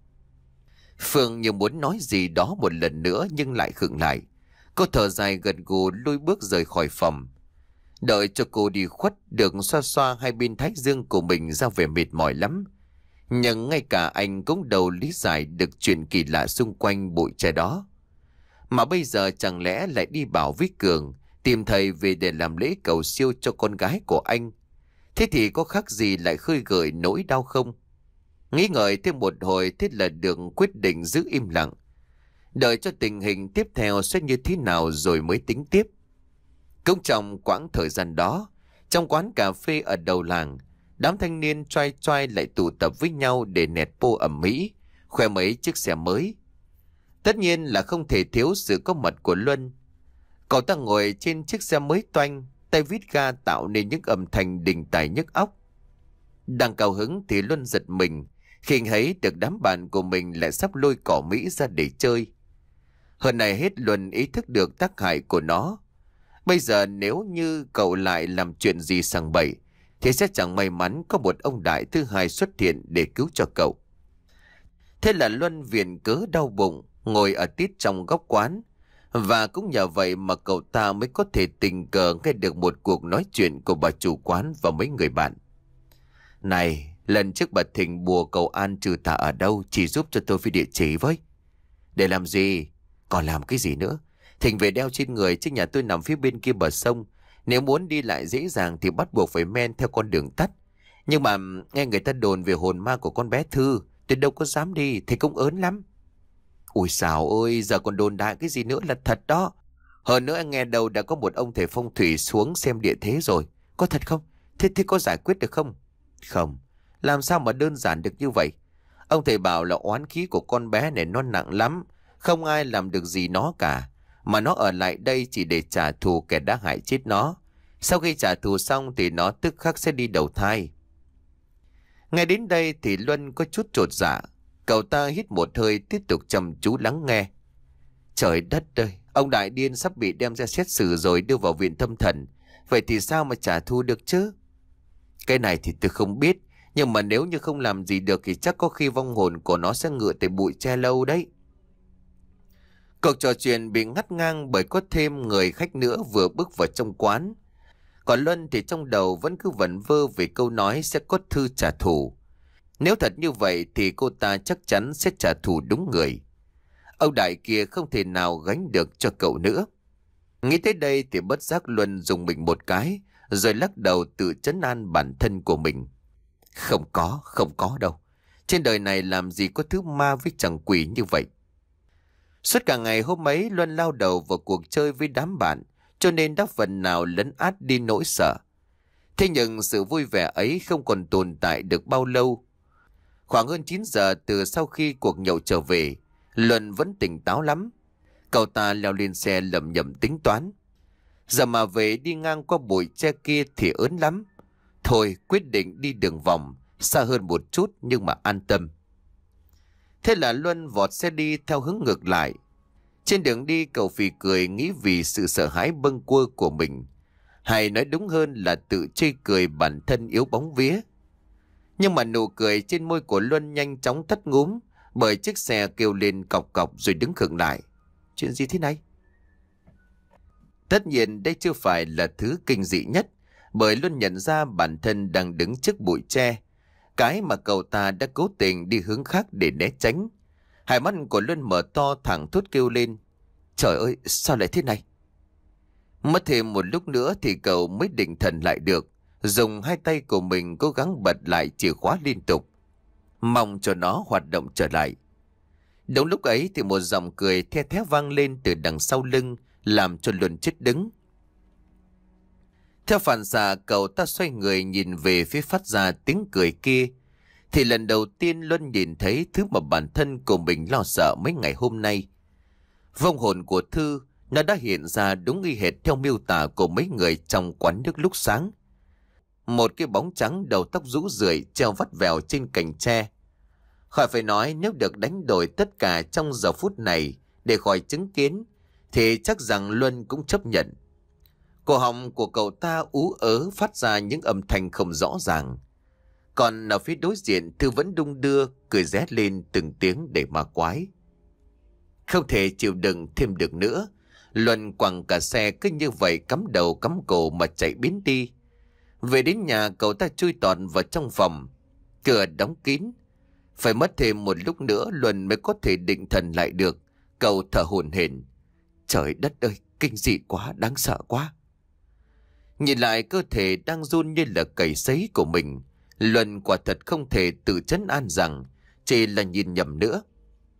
Phương như muốn nói gì đó một lần nữa nhưng lại khựng lại. Cô thở dài gật gù lùi bước rời khỏi phòng. Đợi cho cô đi khuất, Được xoa xoa hai bên thái dương của mình ra vẻ mệt mỏi lắm. Nhưng ngay cả anh cũng đầu lý giải được chuyện kỳ lạ xung quanh bụi tre đó. Mà bây giờ chẳng lẽ lại đi bảo với Cường tìm thầy về để làm lễ cầu siêu cho con gái của anh. Thế thì có khác gì lại khơi gợi nỗi đau không? Nghĩ ngợi thêm một hồi, thế là Được quyết định giữ im lặng. đợi cho tình hình tiếp theo sẽ như thế nào rồi mới tính tiếp. Cũng trong quãng thời gian đó, trong quán cà phê ở đầu làng, đám thanh niên choai choai lại tụ tập với nhau để nẹt pô ầm ĩ, khoe mấy chiếc xe mới. Tất nhiên là không thể thiếu sự có mặt của Luân. Cậu ta ngồi trên chiếc xe mới toanh, tay vít ga tạo nên những âm thanh đình tài nhức óc. Đang cao hứng thì Luân giật mình khi thấy được đám bạn của mình lại sắp lôi cỏ Mỹ ra để chơi. Hơn này hết, Luân ý thức được tác hại của nó. Bây giờ nếu như cậu lại làm chuyện gì sằng bậy thì sẽ chẳng may mắn có một ông đại thứ hai xuất hiện để cứu cho cậu. Thế là Luân viện cớ đau bụng ngồi ở tít trong góc quán, và cũng nhờ vậy mà cậu ta mới có thể tình cờ nghe được một cuộc nói chuyện của bà chủ quán và mấy người bạn. Này, lần trước bà Thịnh bùa cậu An trừ tà ở đâu, chỉ giúp cho tôi với địa chỉ với. Để làm gì? Còn làm cái gì nữa? Thịnh về đeo trên người chứ nhà tôi nằm phía bên kia bờ sông. Nếu muốn đi lại dễ dàng thì bắt buộc phải men theo con đường tắt. Nhưng mà nghe người ta đồn về hồn ma của con bé Thư, tôi đâu có dám đi, thầy cũng ớn lắm. Ui xào ơi, giờ còn đồn đại cái gì nữa là thật đó. Hơn nữa nghe đầu đã có một ông thầy phong thủy xuống xem địa thế rồi. Có thật không? Thế thế có giải quyết được không? Không, làm sao mà đơn giản được như vậy? Ông thầy bảo là oán khí của con bé này nó nặng lắm, không ai làm được gì nó cả. Mà nó ở lại đây chỉ để trả thù kẻ đã hại chết nó. Sau khi trả thù xong thì nó tức khắc sẽ đi đầu thai. Ngay đến đây thì Luân có chút chột dạ. Cậu ta hít một hơi tiếp tục chăm chú lắng nghe. Trời đất ơi, ông đại điên sắp bị đem ra xét xử rồi đưa vào viện tâm thần. Vậy thì sao mà trả thù được chứ? Cái này thì tôi không biết. Nhưng mà nếu như không làm gì được thì chắc có khi vong hồn của nó sẽ ngựa tới bụi tre lâu đấy. Cuộc trò chuyện bị ngắt ngang bởi có thêm người khách nữa vừa bước vào trong quán. Còn Luân thì trong đầu vẫn cứ vẩn vơ về câu nói sẽ có Thư trả thù. Nếu thật như vậy thì cô ta chắc chắn sẽ trả thù đúng người. Ông đại kia không thể nào gánh được cho cậu nữa. Nghĩ tới đây thì bất giác Luân dùng mình một cái, rồi lắc đầu tự trấn an bản thân của mình. Không có, không có đâu. Trên đời này làm gì có thứ ma với chẳng quỷ như vậy. Suốt cả ngày hôm ấy Luân lao đầu vào cuộc chơi với đám bạn, cho nên đã phần nào lấn át đi nỗi sợ. Thế nhưng sự vui vẻ ấy không còn tồn tại được bao lâu. Khoảng hơn chín giờ từ sau khi cuộc nhậu trở về, Luân vẫn tỉnh táo lắm. Cậu ta leo lên xe lẩm nhẩm tính toán. Giờ mà về đi ngang qua bụi tre kia thì ớn lắm. Thôi quyết định đi đường vòng, xa hơn một chút nhưng mà an tâm. Thế là Luân vọt xe đi theo hướng ngược lại. Trên đường đi cậu phì cười nghĩ vì sự sợ hãi bâng quơ của mình. Hay nói đúng hơn là tự chê cười bản thân yếu bóng vía. Nhưng mà nụ cười trên môi của Luân nhanh chóng tắt ngúm bởi chiếc xe kêu lên cọc cọc rồi đứng khựng lại. Chuyện gì thế này? Tất nhiên đây chưa phải là thứ kinh dị nhất, bởi Luân nhận ra bản thân đang đứng trước bụi tre, cái mà cậu ta đã cố tình đi hướng khác để né tránh. Hai mắt của Luân mở to thẳng thốt kêu lên. Trời ơi, sao lại thế này? Mất thêm một lúc nữa thì cậu mới định thần lại được, dùng hai tay của mình cố gắng bật lại chìa khóa liên tục, mong cho nó hoạt động trở lại. Đúng lúc ấy thì một giọng cười the thé vang lên từ đằng sau lưng, làm cho Luân chết đứng. Theo phản xạ cậu ta xoay người nhìn về phía phát ra tiếng cười kia, thì lần đầu tiên Luân nhìn thấy thứ mà bản thân của mình lo sợ mấy ngày hôm nay. Vong hồn của Thư, nó đã hiện ra đúng y hệt theo miêu tả của mấy người trong quán nước lúc sáng. Một cái bóng trắng đầu tóc rũ rượi treo vắt vẻo trên cành tre. Khỏi phải nói, nếu được đánh đổi tất cả trong giờ phút này để khỏi chứng kiến thì chắc rằng Luân cũng chấp nhận. Cổ họng của cậu ta ú ớ phát ra những âm thanh không rõ ràng. Còn ở phía đối diện Thư vẫn đung đưa, cười rét lên từng tiếng để ma quái. Không thể chịu đựng thêm được nữa, Luân quẳng cả xe cứ như vậy cắm đầu cắm cổ mà chạy biến đi. Về đến nhà cậu ta chui tọt vào trong phòng, cửa đóng kín. Phải mất thêm một lúc nữa Luân mới có thể định thần lại được. Cậu thở hổn hển. Trời đất ơi, kinh dị quá, đáng sợ quá. Nhìn lại cơ thể đang run như là cầy sấy của mình, Luân quả thật không thể tự trấn an rằng chỉ là nhìn nhầm nữa.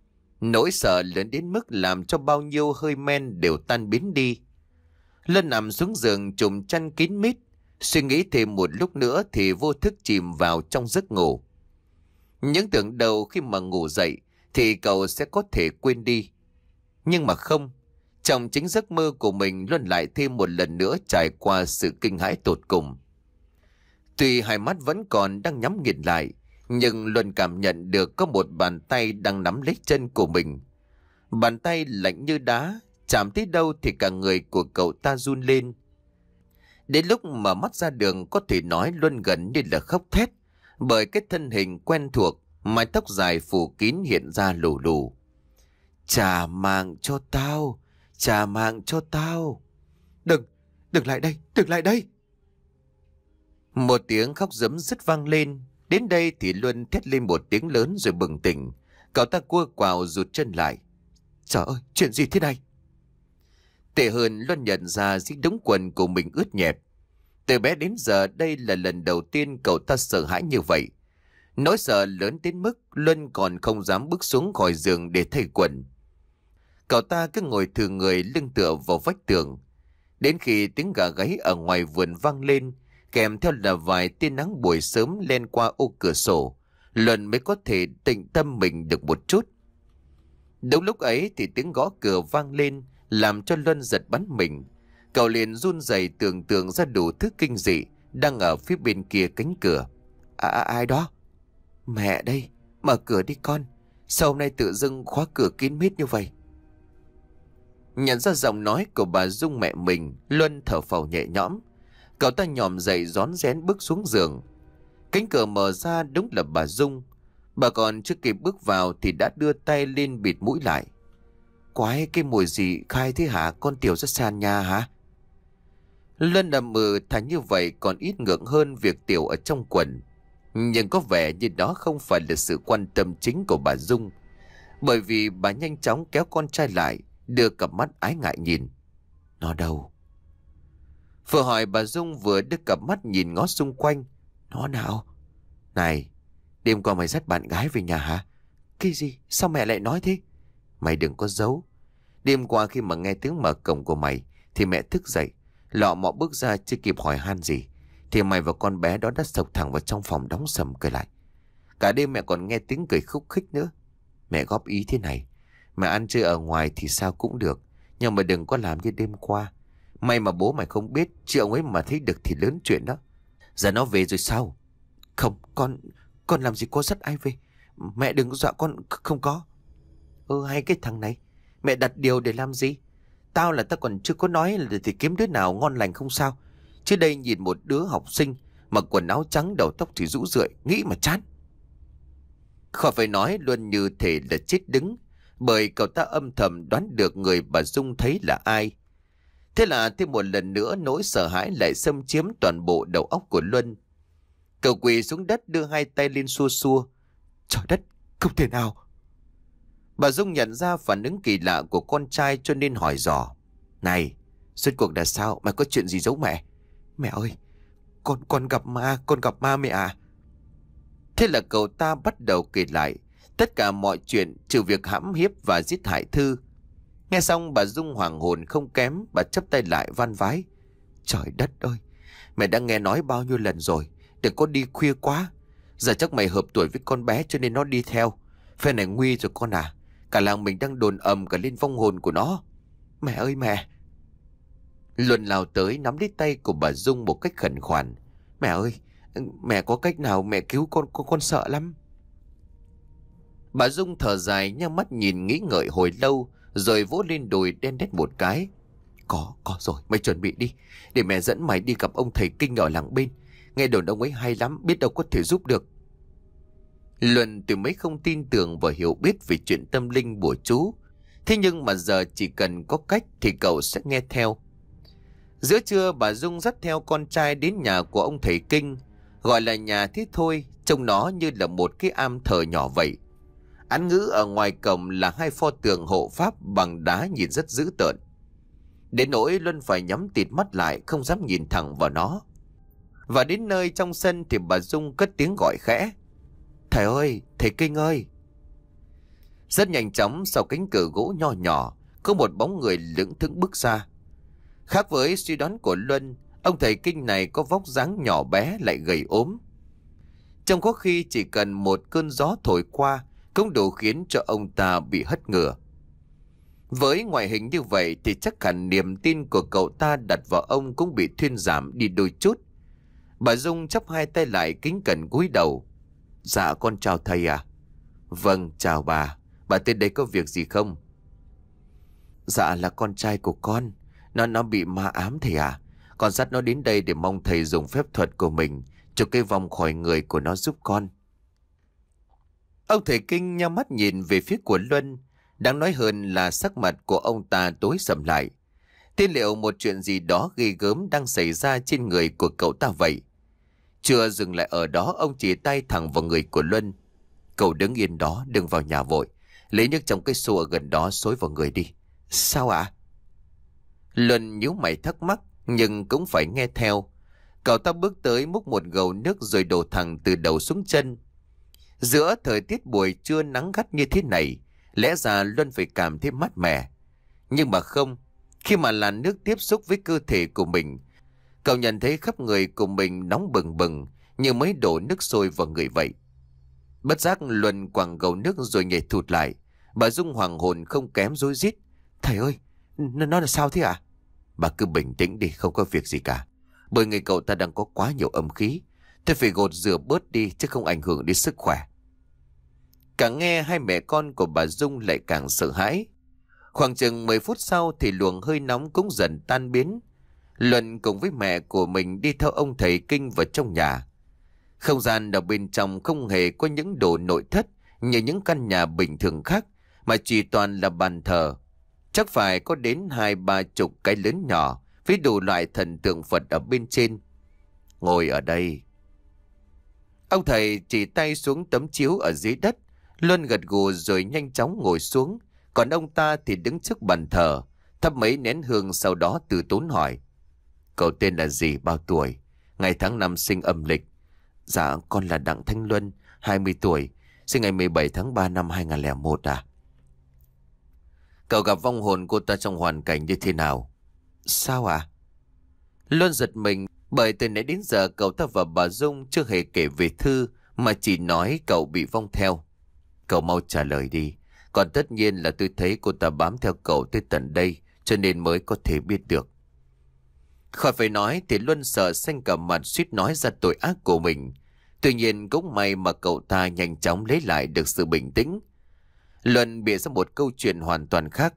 Nỗi sợ lớn đến mức làm cho bao nhiêu hơi men đều tan biến đi. Luân nằm xuống giường trùm chăn kín mít, suy nghĩ thêm một lúc nữa thì vô thức chìm vào trong giấc ngủ. Những tưởng đầu khi mà ngủ dậy thì cậu sẽ có thể quên đi. Nhưng mà không, trong chính giấc mơ của mình Luân lại thêm một lần nữa trải qua sự kinh hãi tột cùng. Tuy hai mắt vẫn còn đang nhắm nghiền lại, nhưng Luân cảm nhận được có một bàn tay đang nắm lấy chân của mình. Bàn tay lạnh như đá, chạm tới đâu thì cả người của cậu ta run lên. Đến lúc mà mắt ra đường có thể nói Luân gần như là khóc thét, bởi cái thân hình quen thuộc, mái tóc dài phủ kín hiện ra lù lù. Trả mạng cho tao, trả mạng cho tao. Đừng, đừng lại đây, đừng lại đây. Một tiếng khóc giấm dứt vang lên. Đến đây thì Luân thét lên một tiếng lớn rồi bừng tỉnh. Cậu ta cua quào rụt chân lại. Trời ơi, chuyện gì thế này? Tệ hơn, Luân nhận ra chiếc đống quần của mình ướt nhẹp. Từ bé đến giờ đây là lần đầu tiên cậu ta sợ hãi như vậy. Nỗi sợ lớn đến mức Luân còn không dám bước xuống khỏi giường để thay quần. Cậu ta cứ ngồi thừ người lưng tựa vào vách tường. Đến khi tiếng gà gáy ở ngoài vườn vang lên, kèm theo là vài tia nắng buổi sớm len qua ô cửa sổ, Luân mới có thể tĩnh tâm mình được một chút. Đúng lúc ấy thì tiếng gõ cửa vang lên, làm cho Luân giật bắn mình. Cậu liền run rẩy tưởng tượng ra đủ thứ kinh dị đang ở phía bên kia cánh cửa. À, à ai đó? Mẹ đây, mở cửa đi con. Sao hôm nay tự dưng khóa cửa kín mít như vậy? Nhận ra giọng nói của bà Dung mẹ mình, Luân thở phào nhẹ nhõm. Cậu ta nhòm dậy rón rén bước xuống giường. Cánh cửa mở ra, đúng là bà Dung. Bà còn chưa kịp bước vào thì đã đưa tay lên bịt mũi lại. Quái, cái mùi gì khai thế hả? Con Tiểu rất sàn nhà hả? Luân nằm mừ thà như vậy còn ít ngượng hơn việc Tiểu ở trong quần. Nhưng có vẻ như đó không phải là sự quan tâm chính của bà Dung. Bởi vì bà nhanh chóng kéo con trai lại, đưa cặp mắt ái ngại nhìn. Nó đâu? Vừa hỏi bà Dung vừa đưa cặp mắt nhìn ngó xung quanh. Nó nào? Này, đêm qua mày dắt bạn gái về nhà hả? Cái gì? Sao mẹ lại nói thế? Mày đừng có giấu. Đêm qua khi mà nghe tiếng mở cổng của mày thì mẹ thức dậy, lọ mọ bước ra chưa kịp hỏi han gì thì mày và con bé đó đã sộc thẳng vào trong phòng đóng sầm cười lại. Cả đêm mẹ còn nghe tiếng cười khúc khích nữa. Mẹ góp ý thế này, mẹ ăn chơi ở ngoài thì sao cũng được, nhưng mà đừng có làm như đêm qua. May mà bố mày không biết, chị ông ấy mà thấy được thì lớn chuyện đó. Giờ nó về rồi sao? Không, con Con làm gì có dắt ai về. Mẹ đừng dọa con. Không có. Ừ, hay cái thằng này, mẹ đặt điều để làm gì? Tao là tao còn chưa có nói là thì kiếm đứa nào ngon lành không sao. Chứ đây nhìn một đứa học sinh mặc quần áo trắng, đầu tóc thì rũ rượi, nghĩ mà chán. Khỏi phải nói, luôn như thể là chết đứng, bởi cậu ta âm thầm đoán được người bà Dung thấy là ai. Thế là thêm một lần nữa nỗi sợ hãi lại xâm chiếm toàn bộ đầu óc của Luân. Cậu quỳ xuống đất đưa hai tay lên xua xua. Trời đất, không thể nào. Bà Dung nhận ra phản ứng kỳ lạ của con trai cho nên hỏi dò. Này, rốt cuộc là sao? Mày có chuyện gì giấu mẹ? Mẹ ơi, con con gặp ma, con gặp ma mẹ à? Thế là cậu ta bắt đầu kể lại tất cả mọi chuyện trừ việc hãm hiếp và giết hại Thư. Nghe xong bà Dung hoàng hồn không kém, bà chắp tay lại van vái. Trời đất ơi, mẹ đã nghe nói bao nhiêu lần rồi, đừng có đi khuya quá. Giờ chắc mày hợp tuổi với con bé cho nên nó đi theo. Phe này nguy rồi con à, cả làng mình đang đồn ầm cả lên vong hồn của nó. Mẹ ơi mẹ. Luân lao tới nắm lấy tay của bà Dung một cách khẩn khoản. Mẹ ơi, mẹ có cách nào mẹ cứu con, con, con sợ lắm. Bà Dung thở dài nhắm mắt nhìn nghĩ ngợi hồi lâu, rồi vỗ lên đùi đen đét một cái. Có, có rồi, mày chuẩn bị đi, để mẹ dẫn mày đi gặp ông thầy kinh ở làng bên. Nghe đồn ông ấy hay lắm, biết đâu có thể giúp được. Luân từ mấy không tin tưởng và hiểu biết về chuyện tâm linh bùa chú. Thế nhưng mà giờ chỉ cần có cách thì cậu sẽ nghe theo. Giữa trưa bà Dung dắt theo con trai đến nhà của ông thầy kinh. Gọi là nhà thế thôi, trông nó như là một cái am thờ nhỏ vậy. Án ngữ ở ngoài cổng là hai pho tượng hộ pháp bằng đá nhìn rất dữ tợn. Đến nỗi Luân phải nhắm tịt mắt lại, không dám nhìn thẳng vào nó. Và đến nơi trong sân thì bà Dung cất tiếng gọi khẽ. Thầy ơi, thầy kinh ơi. Rất nhanh chóng sau cánh cửa gỗ nho nhỏ, có một bóng người lững thững bước ra. Khác với suy đoán của Luân, ông thầy kinh này có vóc dáng nhỏ bé lại gầy ốm. Trông có khi chỉ cần một cơn gió thổi qua cũng đủ khiến cho ông ta bị hất ngửa. Với ngoại hình như vậy thì chắc hẳn niềm tin của cậu ta đặt vào ông cũng bị thuyên giảm đi đôi chút. Bà Dung chắp hai tay lại kính cẩn cúi đầu. Dạ con chào thầy à. Vâng chào bà. Bà tới đây có việc gì không? Dạ là con trai của con. Nó nó bị ma ám thầy à. Con dắt nó đến đây để mong thầy dùng phép thuật của mình chụp cái vong khỏi người của nó giúp con. Ông thầy kinh nhắm mắt nhìn về phía của Luân. Đáng nói hơn là sắc mặt của ông ta tối sầm lại. Thế liệu một chuyện gì đó ghê gớm đang xảy ra trên người của cậu ta vậy? Chưa dừng lại ở đó, ông chỉ tay thẳng vào người của Luân. Cậu đứng yên đó, đừng vào nhà vội. Lấy nước trong cái xô ở gần đó xối vào người đi. Sao ạ? Luân nhíu mày thắc mắc, nhưng cũng phải nghe theo. Cậu ta bước tới múc một gầu nước rồi đổ thẳng từ đầu xuống chân. Giữa thời tiết buổi trưa nắng gắt như thế này, lẽ ra Luân phải cảm thấy mát mẻ. Nhưng mà không, khi mà làn nước tiếp xúc với cơ thể của mình, cậu nhận thấy khắp người của mình nóng bừng bừng như mới đổ nước sôi vào người vậy. Bất giác Luân quẳng gầu nước rồi nhảy thụt lại. Bà Dung hoàng hồn không kém rối rít. Thầy ơi, nó, nó là sao thế ạ? Bà cứ bình tĩnh đi, không có việc gì cả. Bởi người cậu ta đang có quá nhiều âm khí. Tôi phải gột rửa bớt đi chứ không ảnh hưởng đến sức khỏe. Càng nghe hai mẹ con của bà Dung lại càng sợ hãi. Khoảng chừng mười phút sau thì luồng hơi nóng cũng dần tan biến. Luân cùng với mẹ của mình đi theo ông thầy kinh vào trong nhà. Không gian ở bên trong không hề có những đồ nội thất như những căn nhà bình thường khác, mà chỉ toàn là bàn thờ. Chắc phải có đến hai ba chục cái lớn nhỏ với đủ loại thần tượng Phật ở bên trên. Ngồi ở đây. Ông thầy chỉ tay xuống tấm chiếu ở dưới đất. Luân gật gù rồi nhanh chóng ngồi xuống. Còn ông ta thì đứng trước bàn thờ, thắp mấy nén hương, sau đó từ tốn hỏi. Cậu tên là gì, bao tuổi, ngày tháng năm sinh âm lịch? Dạ con là Đặng Thanh Luân, hai mươi tuổi, sinh ngày mười bảy tháng ba năm hai nghìn không trăm lẻ một à. Cậu gặp vong hồn cô ta trong hoàn cảnh như thế nào? Sao à? Luân giật mình, bởi từ nãy đến giờ cậu ta và bà Dung chưa hề kể về Thư, mà chỉ nói cậu bị vong theo. Cậu mau trả lời đi. Còn tất nhiên là tôi thấy cô ta bám theo cậu tới tận đây, cho nên mới có thể biết được. Khỏi phải nói thì Luân sợ xanh cả mặt, suýt nói ra tội ác của mình. Tuy nhiên cũng may mà cậu ta nhanh chóng lấy lại được sự bình tĩnh. Luân bịa ra một câu chuyện hoàn toàn khác.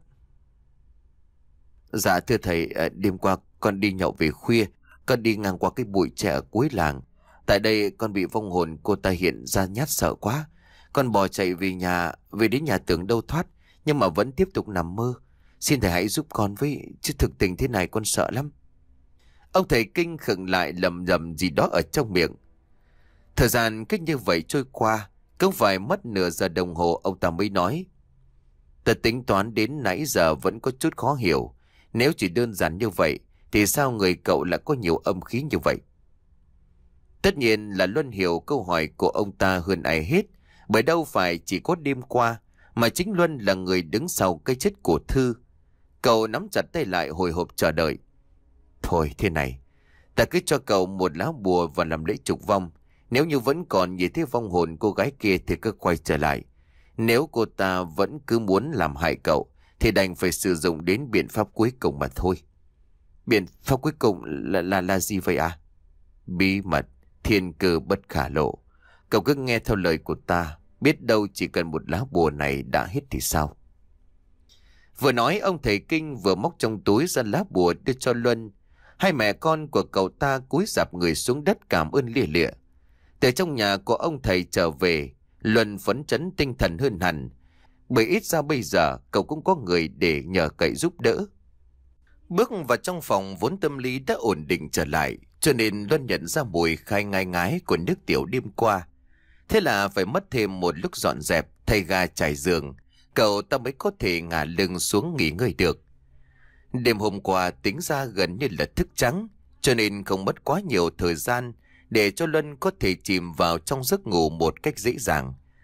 Dạ thưa thầy, đêm qua con đi nhậu về khuya, con đi ngang qua cái bụi tre ở cuối làng. Tại đây con bị vong hồn cô ta hiện ra nhát sợ quá. Con bỏ chạy về nhà, về đến nhà tưởng đâu thoát, nhưng mà vẫn tiếp tục nằm mơ. Xin thầy hãy giúp con với, chứ thực tình thế này con sợ lắm. Ông thầy kinh khựng lại lầm rầm gì đó ở trong miệng. Thời gian cách như vậy trôi qua, cũng phải mất nửa giờ đồng hồ ông ta mới nói. Ta tính toán đến nãy giờ vẫn có chút khó hiểu. Nếu chỉ đơn giản như vậy, thì sao người cậu lại có nhiều âm khí như vậy? Tất nhiên là Luân hiểu câu hỏi của ông ta hơn ai hết. Bởi đâu phải chỉ có đêm qua, mà chính Luân là người đứng sau cái chết của Thư. Cậu nắm chặt tay lại hồi hộp chờ đợi. Thôi thế này, ta cứ cho cậu một lá bùa và làm lễ trục vong. Nếu như vẫn còn nhìn thấy vong hồn cô gái kia thì cứ quay trở lại. Nếu cô ta vẫn cứ muốn làm hại cậu, thì đành phải sử dụng đến biện pháp cuối cùng mà thôi. Biện pháp cuối cùng là là, là gì vậy à? Bí mật, thiên cơ bất khả lộ. Cậu cứ nghe theo lời của ta, biết đâu chỉ cần một lá bùa này đã hết thì sao? Vừa nói ông thầy kinh vừa móc trong túi ra lá bùa đưa cho Luân. Hai mẹ con của cậu ta cúi rạp người xuống đất cảm ơn lìa lịa. Từ trong nhà của ông thầy trở về, Luân phấn chấn tinh thần hơn hẳn. Bởi ít ra bây giờ cậu cũng có người để nhờ cậy giúp đỡ. Bước vào trong phòng vốn tâm lý đã ổn định trở lại, cho nên Luân nhận ra mùi khai ngai ngái của nước tiểu đêm qua. Thế là phải mất thêm một lúc dọn dẹp, thay ga trải giường, cậu ta mới có thể ngả lưng xuống nghỉ ngơi được. Đêm hôm qua tính ra gần như là thức trắng, cho nên không mất quá nhiều thời gian để cho Luân có thể chìm vào trong giấc ngủ một cách dễ dàng.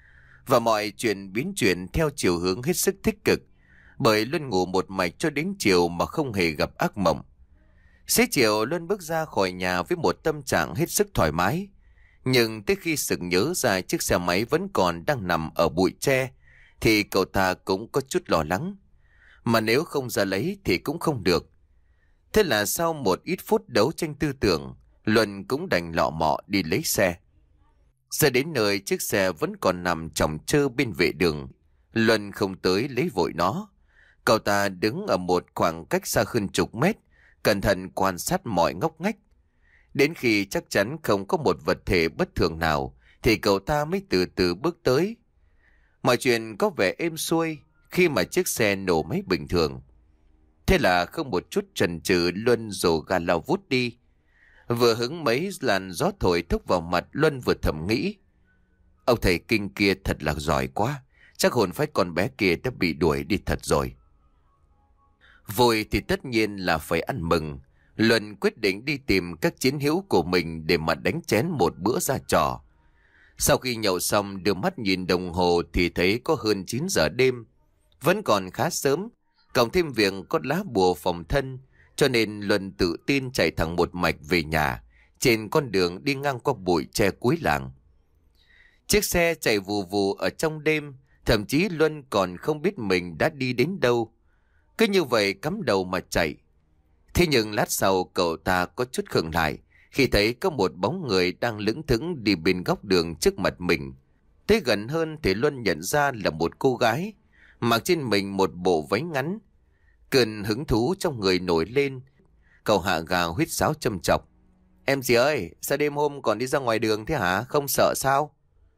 Và mọi chuyện biến chuyển theo chiều hướng hết sức tích cực, bởi Luân ngủ một mạch cho đến chiều mà không hề gặp ác mộng. Xế chiều Luân bước ra khỏi nhà với một tâm trạng hết sức thoải mái. Nhưng tới khi sực nhớ ra chiếc xe máy vẫn còn đang nằm ở bụi tre, thì cậu ta cũng có chút lo lắng. Mà nếu không ra lấy thì cũng không được. Thế là sau một ít phút đấu tranh tư tưởng, Luân cũng đành lọ mọ đi lấy xe. Xe đến nơi chiếc xe vẫn còn nằm chồng chơ bên vệ đường. Luân không tới lấy vội nó. Cậu ta đứng ở một khoảng cách xa hơn chục mét, cẩn thận quan sát mọi ngóc ngách. Đến khi chắc chắn không có một vật thể bất thường nào, thì cậu ta mới từ từ bước tới. Mọi chuyện có vẻ êm xuôi khi mà chiếc xe nổ máy bình thường. Thế là không một chút chần chừ, Luân rồ ga lao vút đi. Vừa hứng mấy làn gió thổi thốc vào mặt, Luân vừa thầm nghĩ: ông thầy kinh kia thật là giỏi quá, chắc hồn phách con bé kia đã bị đuổi đi thật rồi. Vui thì tất nhiên là phải ăn mừng. Luân quyết định đi tìm các chiến hữu của mình để mà đánh chén một bữa ra trò. Sau khi nhậu xong, đưa mắt nhìn đồng hồ thì thấy có hơn chín giờ đêm. Vẫn còn khá sớm, cộng thêm việc có lá bùa phòng thân, cho nên Luân tự tin chạy thẳng một mạch về nhà, trên con đường đi ngang qua bụi tre cuối làng. Chiếc xe chạy vù vù ở trong đêm, thậm chí Luân còn không biết mình đã đi đến đâu. Cứ như vậy cắm đầu mà chạy. Thế nhưng lát sau cậu ta có chút khựng lại khi thấy có một bóng người đang lững thững đi bên góc đường trước mặt mình. Tới gần hơn thì Luân nhận ra là một cô gái, mặc trên mình một bộ váy ngắn. Cơn hứng thú trong người nổi lên, cậu hạ gà huýt sáo châm chọc: em gì ơi, sao đêm hôm còn đi ra ngoài đường thế hả, không sợ sao?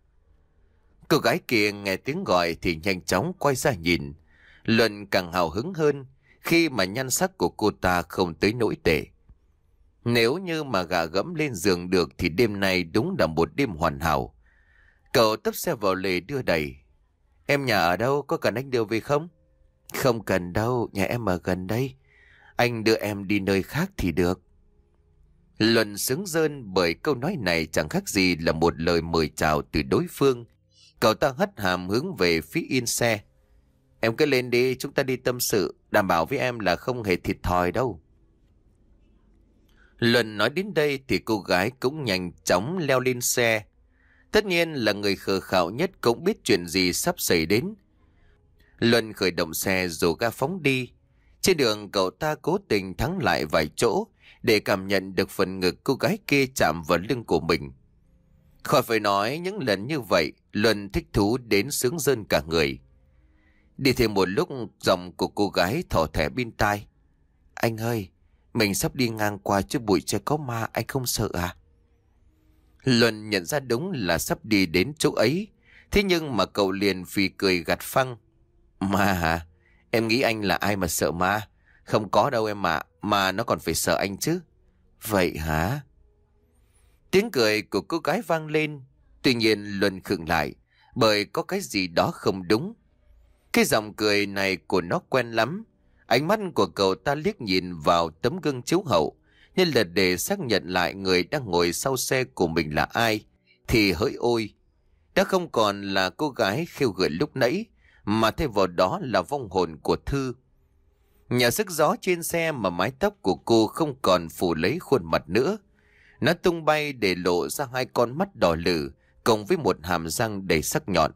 Cô gái kia nghe tiếng gọi thì nhanh chóng quay ra nhìn. Luân càng hào hứng hơn khi mà nhan sắc của cô ta không tới nỗi tệ. Nếu như mà gạ gẫm lên giường được thì đêm nay đúng là một đêm hoàn hảo. Cậu tấp xe vào lề đưa đẩy: em nhà ở đâu, có cần anh đưa về không? Không cần đâu, nhà em ở gần đây. Anh đưa em đi nơi khác thì được. Luân sướng rơn bởi câu nói này chẳng khác gì là một lời mời chào từ đối phương. Cậu ta hất hàm hướng về phía yên xe: em cứ lên đi, chúng ta đi tâm sự, đảm bảo với em là không hề thiệt thòi đâu. Luân nói đến đây thì cô gái cũng nhanh chóng leo lên xe. Tất nhiên là người khờ khạo nhất cũng biết chuyện gì sắp xảy đến. Luân khởi động xe rồi ga phóng đi. Trên đường cậu ta cố tình thắng lại vài chỗ để cảm nhận được phần ngực cô gái kia chạm vào lưng của mình. Khỏi phải nói, những lần như vậy Luân thích thú đến sướng rơn cả người. Đi thêm một lúc, giọng của cô gái thỏ thẻ bên tai: anh ơi, mình sắp đi ngang qua chỗ bụi tre có ma, anh không sợ à? Luân nhận ra đúng là sắp đi đến chỗ ấy. Thế nhưng mà cậu liền phì cười gạt phăng: ma hả? Em nghĩ anh là ai mà sợ ma? Không có đâu em ạ, mà nó còn phải sợ anh chứ. Vậy hả? Tiếng cười của cô gái vang lên. Tuy nhiên Luân khựng lại, bởi có cái gì đó không đúng. Cái giọng cười này của nó quen lắm. Ánh mắt của cậu ta liếc nhìn vào tấm gương chiếu hậu, như là để xác nhận lại người đang ngồi sau xe của mình là ai. Thì hỡi ôi, đã không còn là cô gái khêu gợi lúc nãy, mà thay vào đó là vong hồn của Thư. Nhờ sức gió trên xe mà mái tóc của cô không còn phủ lấy khuôn mặt nữa. Nó tung bay để lộ ra hai con mắt đỏ lử, cộng với một hàm răng đầy sắc nhọn.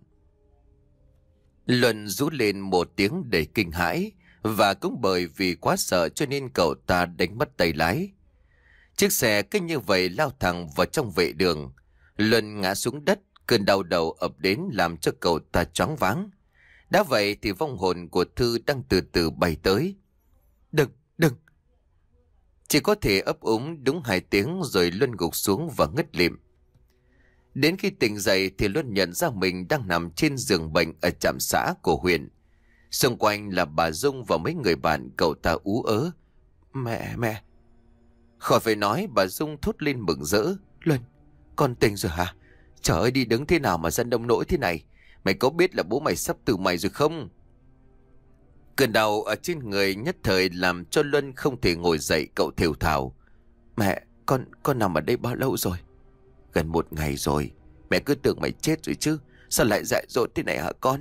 Luân rú lên một tiếng đầy kinh hãi, và cũng bởi vì quá sợ cho nên cậu ta đánh mất tay lái. Chiếc xe cứ như vậy lao thẳng vào trong vệ đường. Luân ngã xuống đất, cơn đau đầu ập đến làm cho cậu ta choáng váng. Đã vậy thì vong hồn của Thư đang từ từ bay tới. Đừng, đừng. Chỉ có thể ấp úng đúng hai tiếng rồi Luân gục xuống và ngất lịm. Đến khi tỉnh dậy thì Luân nhận ra mình đang nằm trên giường bệnh ở trạm xã của huyện. Xung quanh là bà Dung và mấy người bạn cậu ta ú ớ. Mẹ, mẹ. Khỏi phải nói, bà Dung thốt lên mừng rỡ. Luân, con tỉnh rồi hả? Trời ơi, đi đứng thế nào mà dân đông nỗi thế này? Mày có biết là bố mày sắp từ mày rồi không? Cơn đau ở trên người nhất thời làm cho Luân không thể ngồi dậy. Cậu thều thào: Mẹ, con con nằm ở đây bao lâu rồi? Gần một ngày rồi. Mẹ cứ tưởng mày chết rồi chứ. Sao lại dại dột thế này hả con?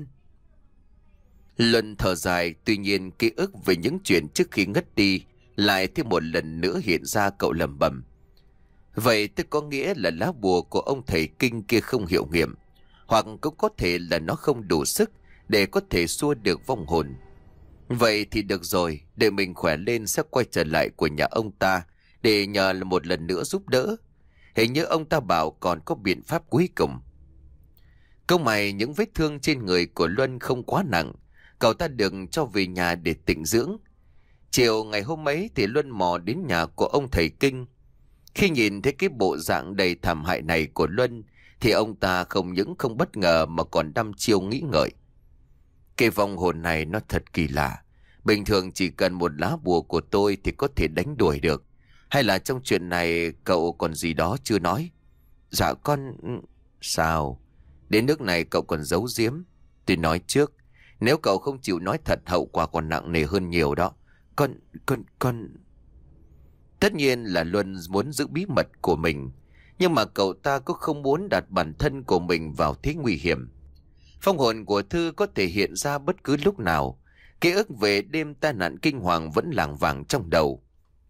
Luân thở dài, tuy nhiên ký ức về những chuyện trước khi ngất đi lại thêm một lần nữa hiện ra. Cậu lẩm bẩm: vậy tức có nghĩa là lá bùa của ông thầy kinh kia không hiệu nghiệm, hoặc cũng có thể là nó không đủ sức để có thể xua được vong hồn. Vậy thì được rồi, để mình khỏe lên sẽ quay trở lại của nhà ông ta để nhờ một lần nữa giúp đỡ. Hình như ông ta bảo còn có biện pháp cuối cùng. Câu mày, những vết thương trên người của Luân không quá nặng, cậu ta được cho về nhà để tĩnh dưỡng. Chiều ngày hôm ấy thì Luân mò đến nhà của ông thầy kinh. Khi nhìn thấy cái bộ dạng đầy thảm hại này của Luân thì ông ta không những không bất ngờ mà còn đăm chiêu nghĩ ngợi. Cái vong hồn này nó thật kỳ lạ. Bình thường chỉ cần một lá bùa của tôi thì có thể đánh đuổi được. Hay là trong chuyện này cậu còn gì đó chưa nói? Dạ con... Sao? Đến nước này cậu còn giấu giếm. Tôi nói trước, nếu cậu không chịu nói thật hậu quả còn nặng nề hơn nhiều đó. Con... con... con... Tất nhiên là Luân muốn giữ bí mật của mình, nhưng mà cậu ta cũng không muốn đặt bản thân của mình vào thế nguy hiểm. Phong hồn của Thư có thể hiện ra bất cứ lúc nào. Ký ức về đêm tai nạn kinh hoàng vẫn lảng vảng trong đầu.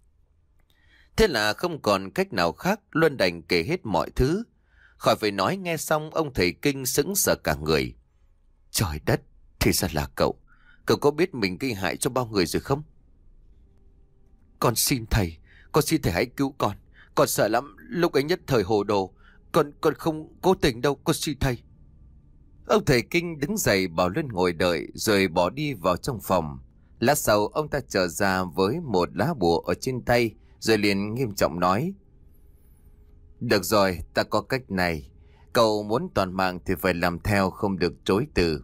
Thế là không còn cách nào khác, Luân đành kể hết mọi thứ. Khỏi phải nói, nghe xong ông thầy kinh sững sờ cả người. Trời đất, thì ra là cậu. Cậu có biết mình gây hại cho bao người rồi không? Con xin thầy, con xin thầy hãy cứu con. Con sợ lắm, lúc ấy nhất thời hồ đồ. Con con không cố tình đâu, con xin thầy. Ông thầy kinh đứng dậy bảo Luân ngồi đợi rồi bỏ đi vào trong phòng. Lát sau ông ta trở ra với một lá bùa ở trên tay rồi liền nghiêm trọng nói: được rồi, ta có cách này. Cậu muốn toàn mạng thì phải làm theo, không được chối từ.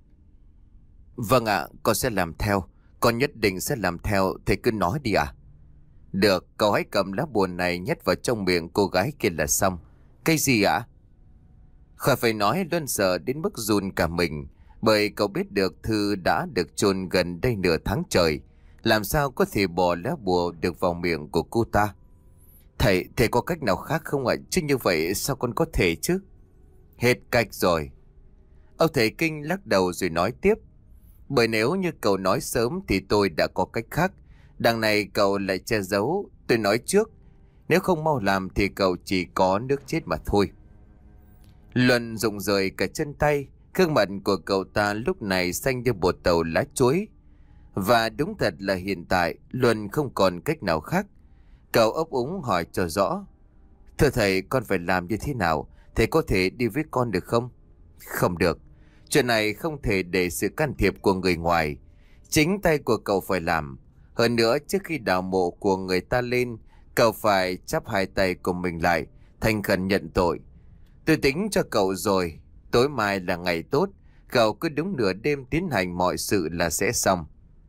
Vâng ạ, con sẽ làm theo. Con nhất định sẽ làm theo, thầy cứ nói đi ạ. Được, cậu hãy cầm lá bùa này nhét vào trong miệng cô gái kia là xong. Cái gì ạ? Khỏi phải nói, Luân sợ đến mức run cả mình, bởi cậu biết được Thư đã được chôn gần đây nửa tháng trời. Làm sao có thể bỏ lá bùa được vào miệng của cô ta? Thầy, thầy có cách nào khác không ạ? Chứ như vậy sao con có thể chứ? Hết cách rồi. Ông thầy kinh lắc đầu rồi nói tiếp: bởi nếu như cậu nói sớm thì tôi đã có cách khác. Đằng này cậu lại che giấu. Tôi nói trước, nếu không mau làm thì cậu chỉ có nước chết mà thôi. Luân rụng rời cả chân tay. Gương mặt của cậu ta lúc này xanh như bột tàu lá chuối. Và đúng thật là hiện tại Luân không còn cách nào khác. Cậu ấp úng hỏi cho rõ: thưa thầy, con phải làm như thế nào? Thầy có thể đi với con được không? Không được. Chuyện này không thể để sự can thiệp của người ngoài. Chính tay của cậu phải làm. Hơn nữa, trước khi đào mộ của người ta lên, cậu phải chắp hai tay của mình lại, thành khẩn nhận tội. Tôi tính cho cậu rồi. Tối mai là ngày tốt. Cậu cứ đúng nửa đêm tiến hành mọi sự là sẽ xong.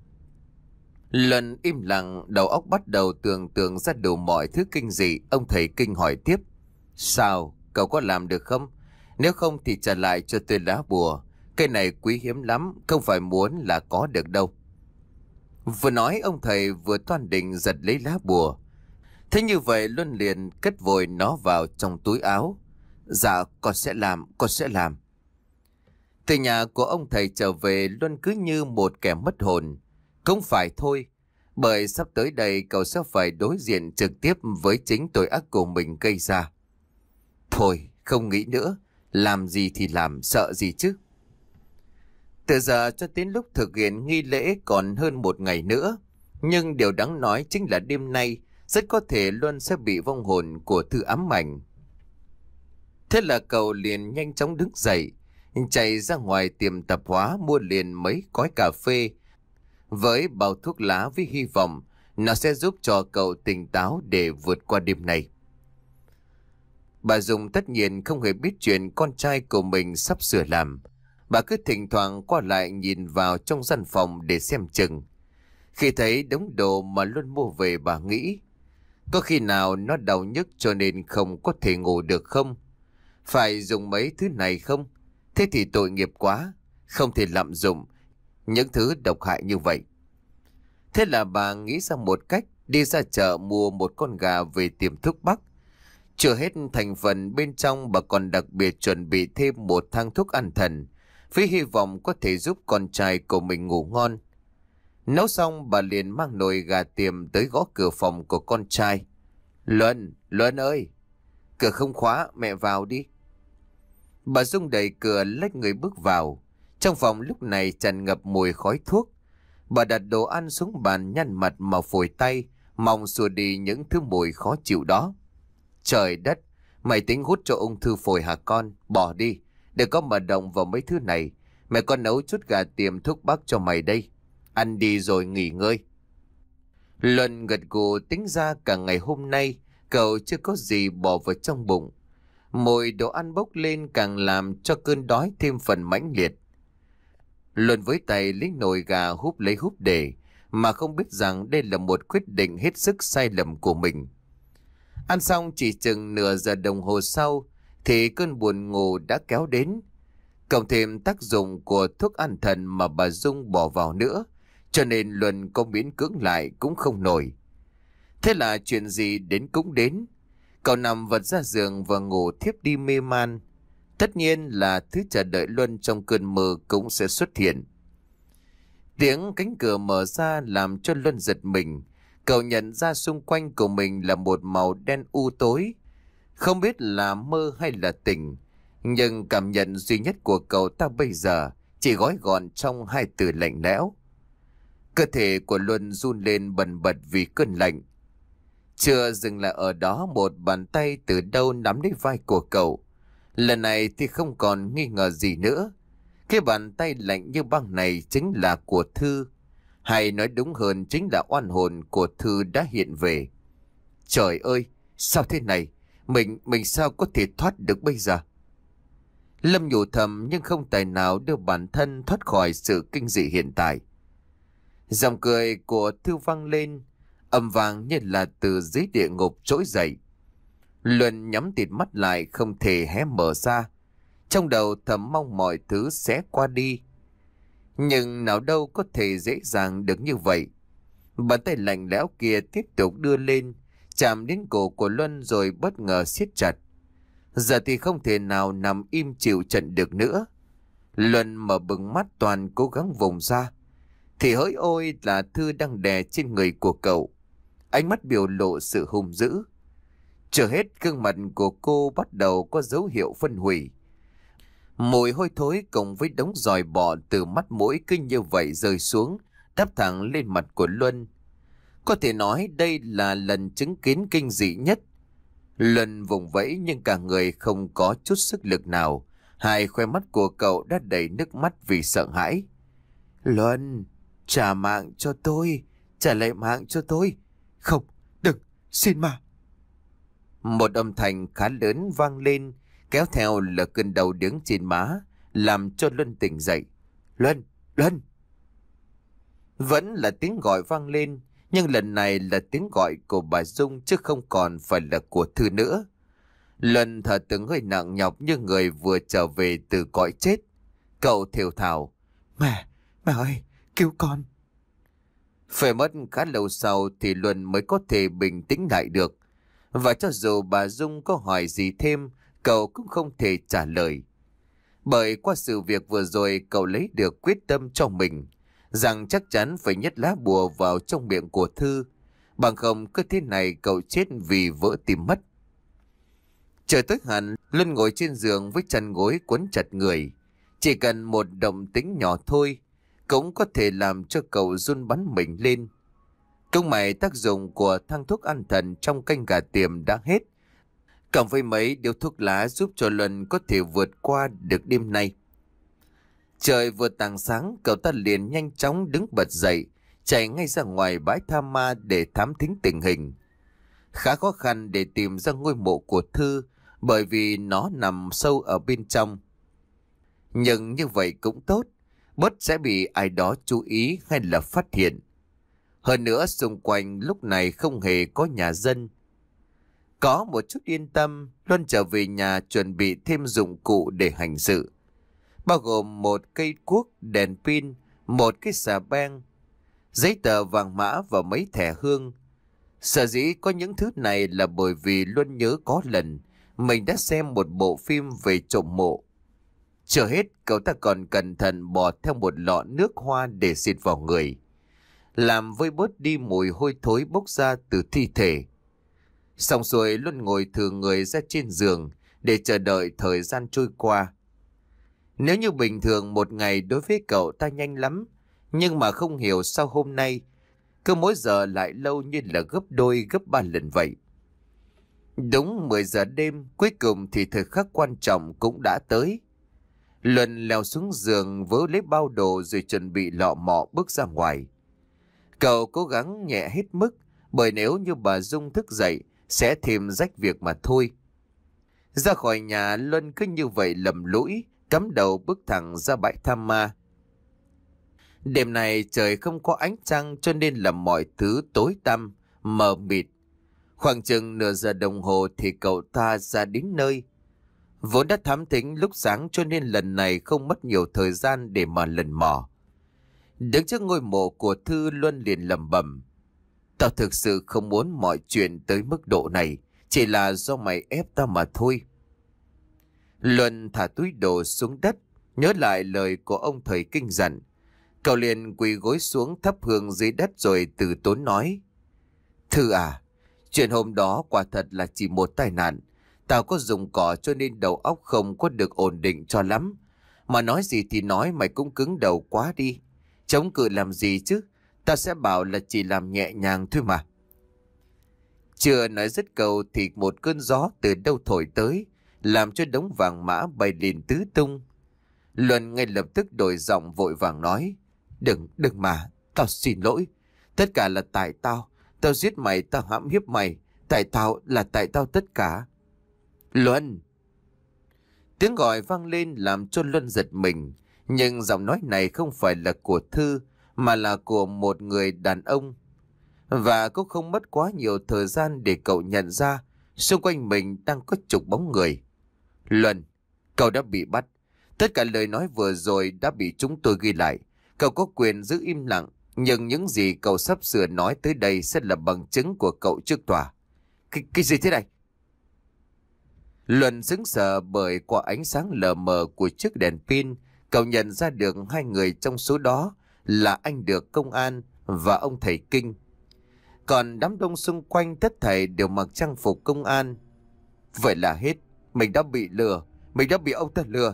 Luân im lặng, đầu óc bắt đầu tưởng tượng ra đủ mọi thứ kinh dị. Ông thầy kinh hỏi tiếp: sao? Cậu có làm được không? Nếu không thì trả lại cho tôi lá bùa. Cây này quý hiếm lắm, không phải muốn là có được đâu. Vừa nói ông thầy vừa toan định giật lấy lá bùa. Thế như vậy Luân liền cất vội nó vào trong túi áo. Dạ, con sẽ làm, con sẽ làm. Từ nhà của ông thầy trở về, Luân cứ như một kẻ mất hồn. Không phải thôi, bởi sắp tới đây cậu sẽ phải đối diện trực tiếp với chính tội ác của mình gây ra. Thôi, không nghĩ nữa. Làm gì thì làm, sợ gì chứ? Từ giờ cho đến lúc thực hiện nghi lễ còn hơn một ngày nữa. Nhưng điều đáng nói chính là đêm nay rất có thể Luân sẽ bị vong hồn của Thư ám ảnh. Thế là cậu liền nhanh chóng đứng dậy, chạy ra ngoài tiệm tạp hóa mua liền mấy gói cà phê với bao thuốc lá, với hy vọng nó sẽ giúp cho cậu tỉnh táo để vượt qua đêm này. Bà Dung tất nhiên không hề biết chuyện con trai của mình sắp sửa làm. Bà cứ thỉnh thoảng qua lại nhìn vào trong gian phòng để xem chừng. Khi thấy đống đồ mà Luân mua về, bà nghĩ có khi nào nó đau nhức cho nên không có thể ngủ được không? Phải dùng mấy thứ này không? Thế thì tội nghiệp quá, không thể lạm dụng những thứ độc hại như vậy. Thế là bà nghĩ ra một cách, đi ra chợ mua một con gà về tiệm thuốc bắc. Chưa hết thành phần bên trong, bà còn đặc biệt chuẩn bị thêm một thang thuốc an thần, với hy vọng có thể giúp con trai của mình ngủ ngon. Nấu xong, bà liền mang nồi gà tiềm tới gõ cửa phòng của con trai. Luân, Luân ơi! Cửa không khóa, mẹ vào đi. Bà Dung đẩy cửa lách người bước vào. Trong phòng lúc này tràn ngập mùi khói thuốc. Bà đặt đồ ăn xuống bàn, nhăn mặt mà phủi tay, mong xua đi những thứ mùi khó chịu đó. Trời đất, mày tính hút cho ung thư phổi hả con? Bỏ đi, đừng có mà động vào mấy thứ này. Mẹ con nấu chút gà tiềm thuốc bắc cho mày đây. Ăn đi rồi nghỉ ngơi. Luân gật gù, tính ra cả ngày hôm nay cậu chưa có gì bỏ vào trong bụng. Mùi đồ ăn bốc lên càng làm cho cơn đói thêm phần mãnh liệt. Luân với tay lấy nồi gà húp lấy húp để, mà không biết rằng đây là một quyết định hết sức sai lầm của mình. Ăn xong chỉ chừng nửa giờ đồng hồ sau thì cơn buồn ngủ đã kéo đến. Cộng thêm tác dụng của thuốc an thần mà bà Dung bỏ vào nữa, cho nên Luân có miễn cưỡng lại cũng không nổi. Thế là chuyện gì đến cũng đến. Cậu nằm vật ra giường và ngủ thiếp đi mê man. Tất nhiên là thứ chờ đợi Luân trong cơn mơ cũng sẽ xuất hiện. Tiếng cánh cửa mở ra làm cho Luân giật mình. Cậu nhận ra xung quanh của mình là một màu đen u tối. Không biết là mơ hay là tỉnh, nhưng cảm nhận duy nhất của cậu ta bây giờ chỉ gói gọn trong hai từ lạnh lẽo. Cơ thể của Luân run lên bần bật vì cơn lạnh. Chưa dừng lại ở đó, một bàn tay từ đâu nắm lấy vai của cậu. Lần này thì không còn nghi ngờ gì nữa. Cái bàn tay lạnh như băng này chính là của Thư. Hay nói đúng hơn chính là oan hồn của Thư đã hiện về. Trời ơi, sao thế này? Mình, mình sao có thể thoát được bây giờ? Lâm nhủ thầm nhưng không tài nào đưa bản thân thoát khỏi sự kinh dị hiện tại. Giọng cười của Thư vang lên, âm vang như là từ dưới địa ngục trỗi dậy. Luân nhắm tịt mắt lại không thể hé mở ra. Trong đầu thầm mong mọi thứ sẽ qua đi. Nhưng nào đâu có thể dễ dàng được như vậy. Bàn tay lạnh lẽo kia tiếp tục đưa lên, chạm đến cổ của Luân rồi bất ngờ siết chặt. Giờ thì không thể nào nằm im chịu trận được nữa. Luân mở bừng mắt toàn cố gắng vùng ra. Thì hỡi ôi là Thư đang đè trên người của cậu. Ánh mắt biểu lộ sự hung dữ. Chưa hết, gương mặt của cô bắt đầu có dấu hiệu phân hủy. Mùi hôi thối cộng với đống giòi bọ từ mắt mũi cứ như vậy rơi xuống, đáp thẳng lên mặt của Luân. Có thể nói đây là lần chứng kiến kinh dị nhất. Luân vùng vẫy nhưng cả người không có chút sức lực nào. Hai khoe mắt của cậu đã đầy nước mắt vì sợ hãi. Luân, trả mạng cho tôi, trả lại mạng cho tôi. Không, đừng, xin mà. Một âm thanh khá lớn vang lên, kéo theo là cơn đau đớn trên má, làm cho Luân tỉnh dậy. Luân, Luân. Vẫn là tiếng gọi vang lên, nhưng lần này là tiếng gọi của bà Dung chứ không còn phải là của Thư nữa. Luân thở từng hơi nặng nhọc như người vừa trở về từ cõi chết. Cậu thều thào. Mẹ, mẹ ơi, cứu con. Phải mất khá lâu sau thì Luân mới có thể bình tĩnh lại được. Và cho dù bà Dung có hỏi gì thêm, cậu cũng không thể trả lời. Bởi qua sự việc vừa rồi cậu lấy được quyết tâm cho mình, rằng chắc chắn phải nhét lá bùa vào trong miệng của Thư. Bằng không cứ thế này cậu chết vì vỡ tim mất. Trời tối hẳn, Luân ngồi trên giường với chăn gối quấn chặt người. Chỉ cần một động tĩnh nhỏ thôi, cũng có thể làm cho cậu run bắn mình lên. Công mày tác dụng của thang thuốc an thần trong canh gà tiềm đã hết. Cộng với mấy điếu thuốc lá giúp cho Luân có thể vượt qua được đêm nay. Trời vừa tàng sáng, cậu ta liền nhanh chóng đứng bật dậy, chạy ngay ra ngoài bãi tha ma để thám thính tình hình. Khá khó khăn để tìm ra ngôi mộ của Thư, bởi vì nó nằm sâu ở bên trong. Nhưng như vậy cũng tốt, bớt sẽ bị ai đó chú ý hay là phát hiện. Hơn nữa xung quanh lúc này không hề có nhà dân. Có một chút yên tâm, Luân trở về nhà chuẩn bị thêm dụng cụ để hành sự. Bao gồm một cây cuốc, đèn pin, một cái xà beng, giấy tờ vàng mã và mấy thẻ hương. Sở dĩ có những thứ này là bởi vì Luân nhớ có lần mình đã xem một bộ phim về trộm mộ. Chưa hết, cậu ta còn cẩn thận bỏ theo một lọ nước hoa để xịt vào người, làm vơi bớt đi mùi hôi thối bốc ra từ thi thể. Xong rồi Luân ngồi thừ người ra trên giường để chờ đợi thời gian trôi qua. Nếu như bình thường một ngày đối với cậu ta nhanh lắm, nhưng mà không hiểu sao hôm nay cứ mỗi giờ lại lâu như là gấp đôi gấp ba lần vậy. Đúng mười giờ đêm, cuối cùng thì thời khắc quan trọng cũng đã tới. Luân leo xuống giường vớ lấy bao đồ rồi chuẩn bị lọ mọ bước ra ngoài. Cậu cố gắng nhẹ hết mức, bởi nếu như bà Dung thức dậy sẽ thêm rách việc mà thôi. Ra khỏi nhà, Luân cứ như vậy lầm lũi, cắm đầu bước thẳng ra bãi Tham Ma. Đêm này trời không có ánh trăng cho nên là mọi thứ tối tăm, mờ mịt. Khoảng chừng nửa giờ đồng hồ thì cậu ta ra đến nơi. Vốn đã thám thính lúc sáng cho nên lần này không mất nhiều thời gian để mà lần mò. Đứng trước ngôi mộ của Thư, Luân liền lẩm bẩm: tao thực sự không muốn mọi chuyện tới mức độ này, chỉ là do mày ép tao mà thôi. Luân thả túi đồ xuống đất, nhớ lại lời của ông thầy kinh dặn. Cậu liền quỳ gối xuống thắp hương dưới đất rồi từ tốn nói: Thư à, chuyện hôm đó quả thật là chỉ một tai nạn. Tao có dùng cỏ cho nên đầu óc không có được ổn định cho lắm. Mà nói gì thì nói, mày cũng cứng đầu quá đi. Chống cự làm gì chứ? Tao sẽ bảo là chỉ làm nhẹ nhàng thôi mà. Chưa nói dứt câu thì một cơn gió từ đâu thổi tới, làm cho đống vàng mã bay lên tứ tung. Luân ngay lập tức đổi giọng vội vàng nói: Đừng, đừng mà, tao xin lỗi. Tất cả là tại tao. Tao giết mày, tao hãm hiếp mày. Tại tao, là tại tao tất cả. Luân! Tiếng gọi vang lên làm cho Luân giật mình. Nhưng giọng nói này không phải là của Thư, mà là của một người đàn ông. Và cũng không mất quá nhiều thời gian để cậu nhận ra xung quanh mình đang có chục bóng người. Luân, cậu đã bị bắt. Tất cả lời nói vừa rồi đã bị chúng tôi ghi lại. Cậu có quyền giữ im lặng, nhưng những gì cậu sắp sửa nói tới đây sẽ là bằng chứng của cậu trước tòa. Cái, cái gì thế này? Luân sững sờ bởi qua ánh sáng lờ mờ của chiếc đèn pin, cậu nhận ra được hai người trong số đó là anh Được công an và ông thầy Kinh. Còn đám đông xung quanh tất thảy đều mặc trang phục công an. Vậy là hết, mình đã bị lừa, mình đã bị ông ta lừa.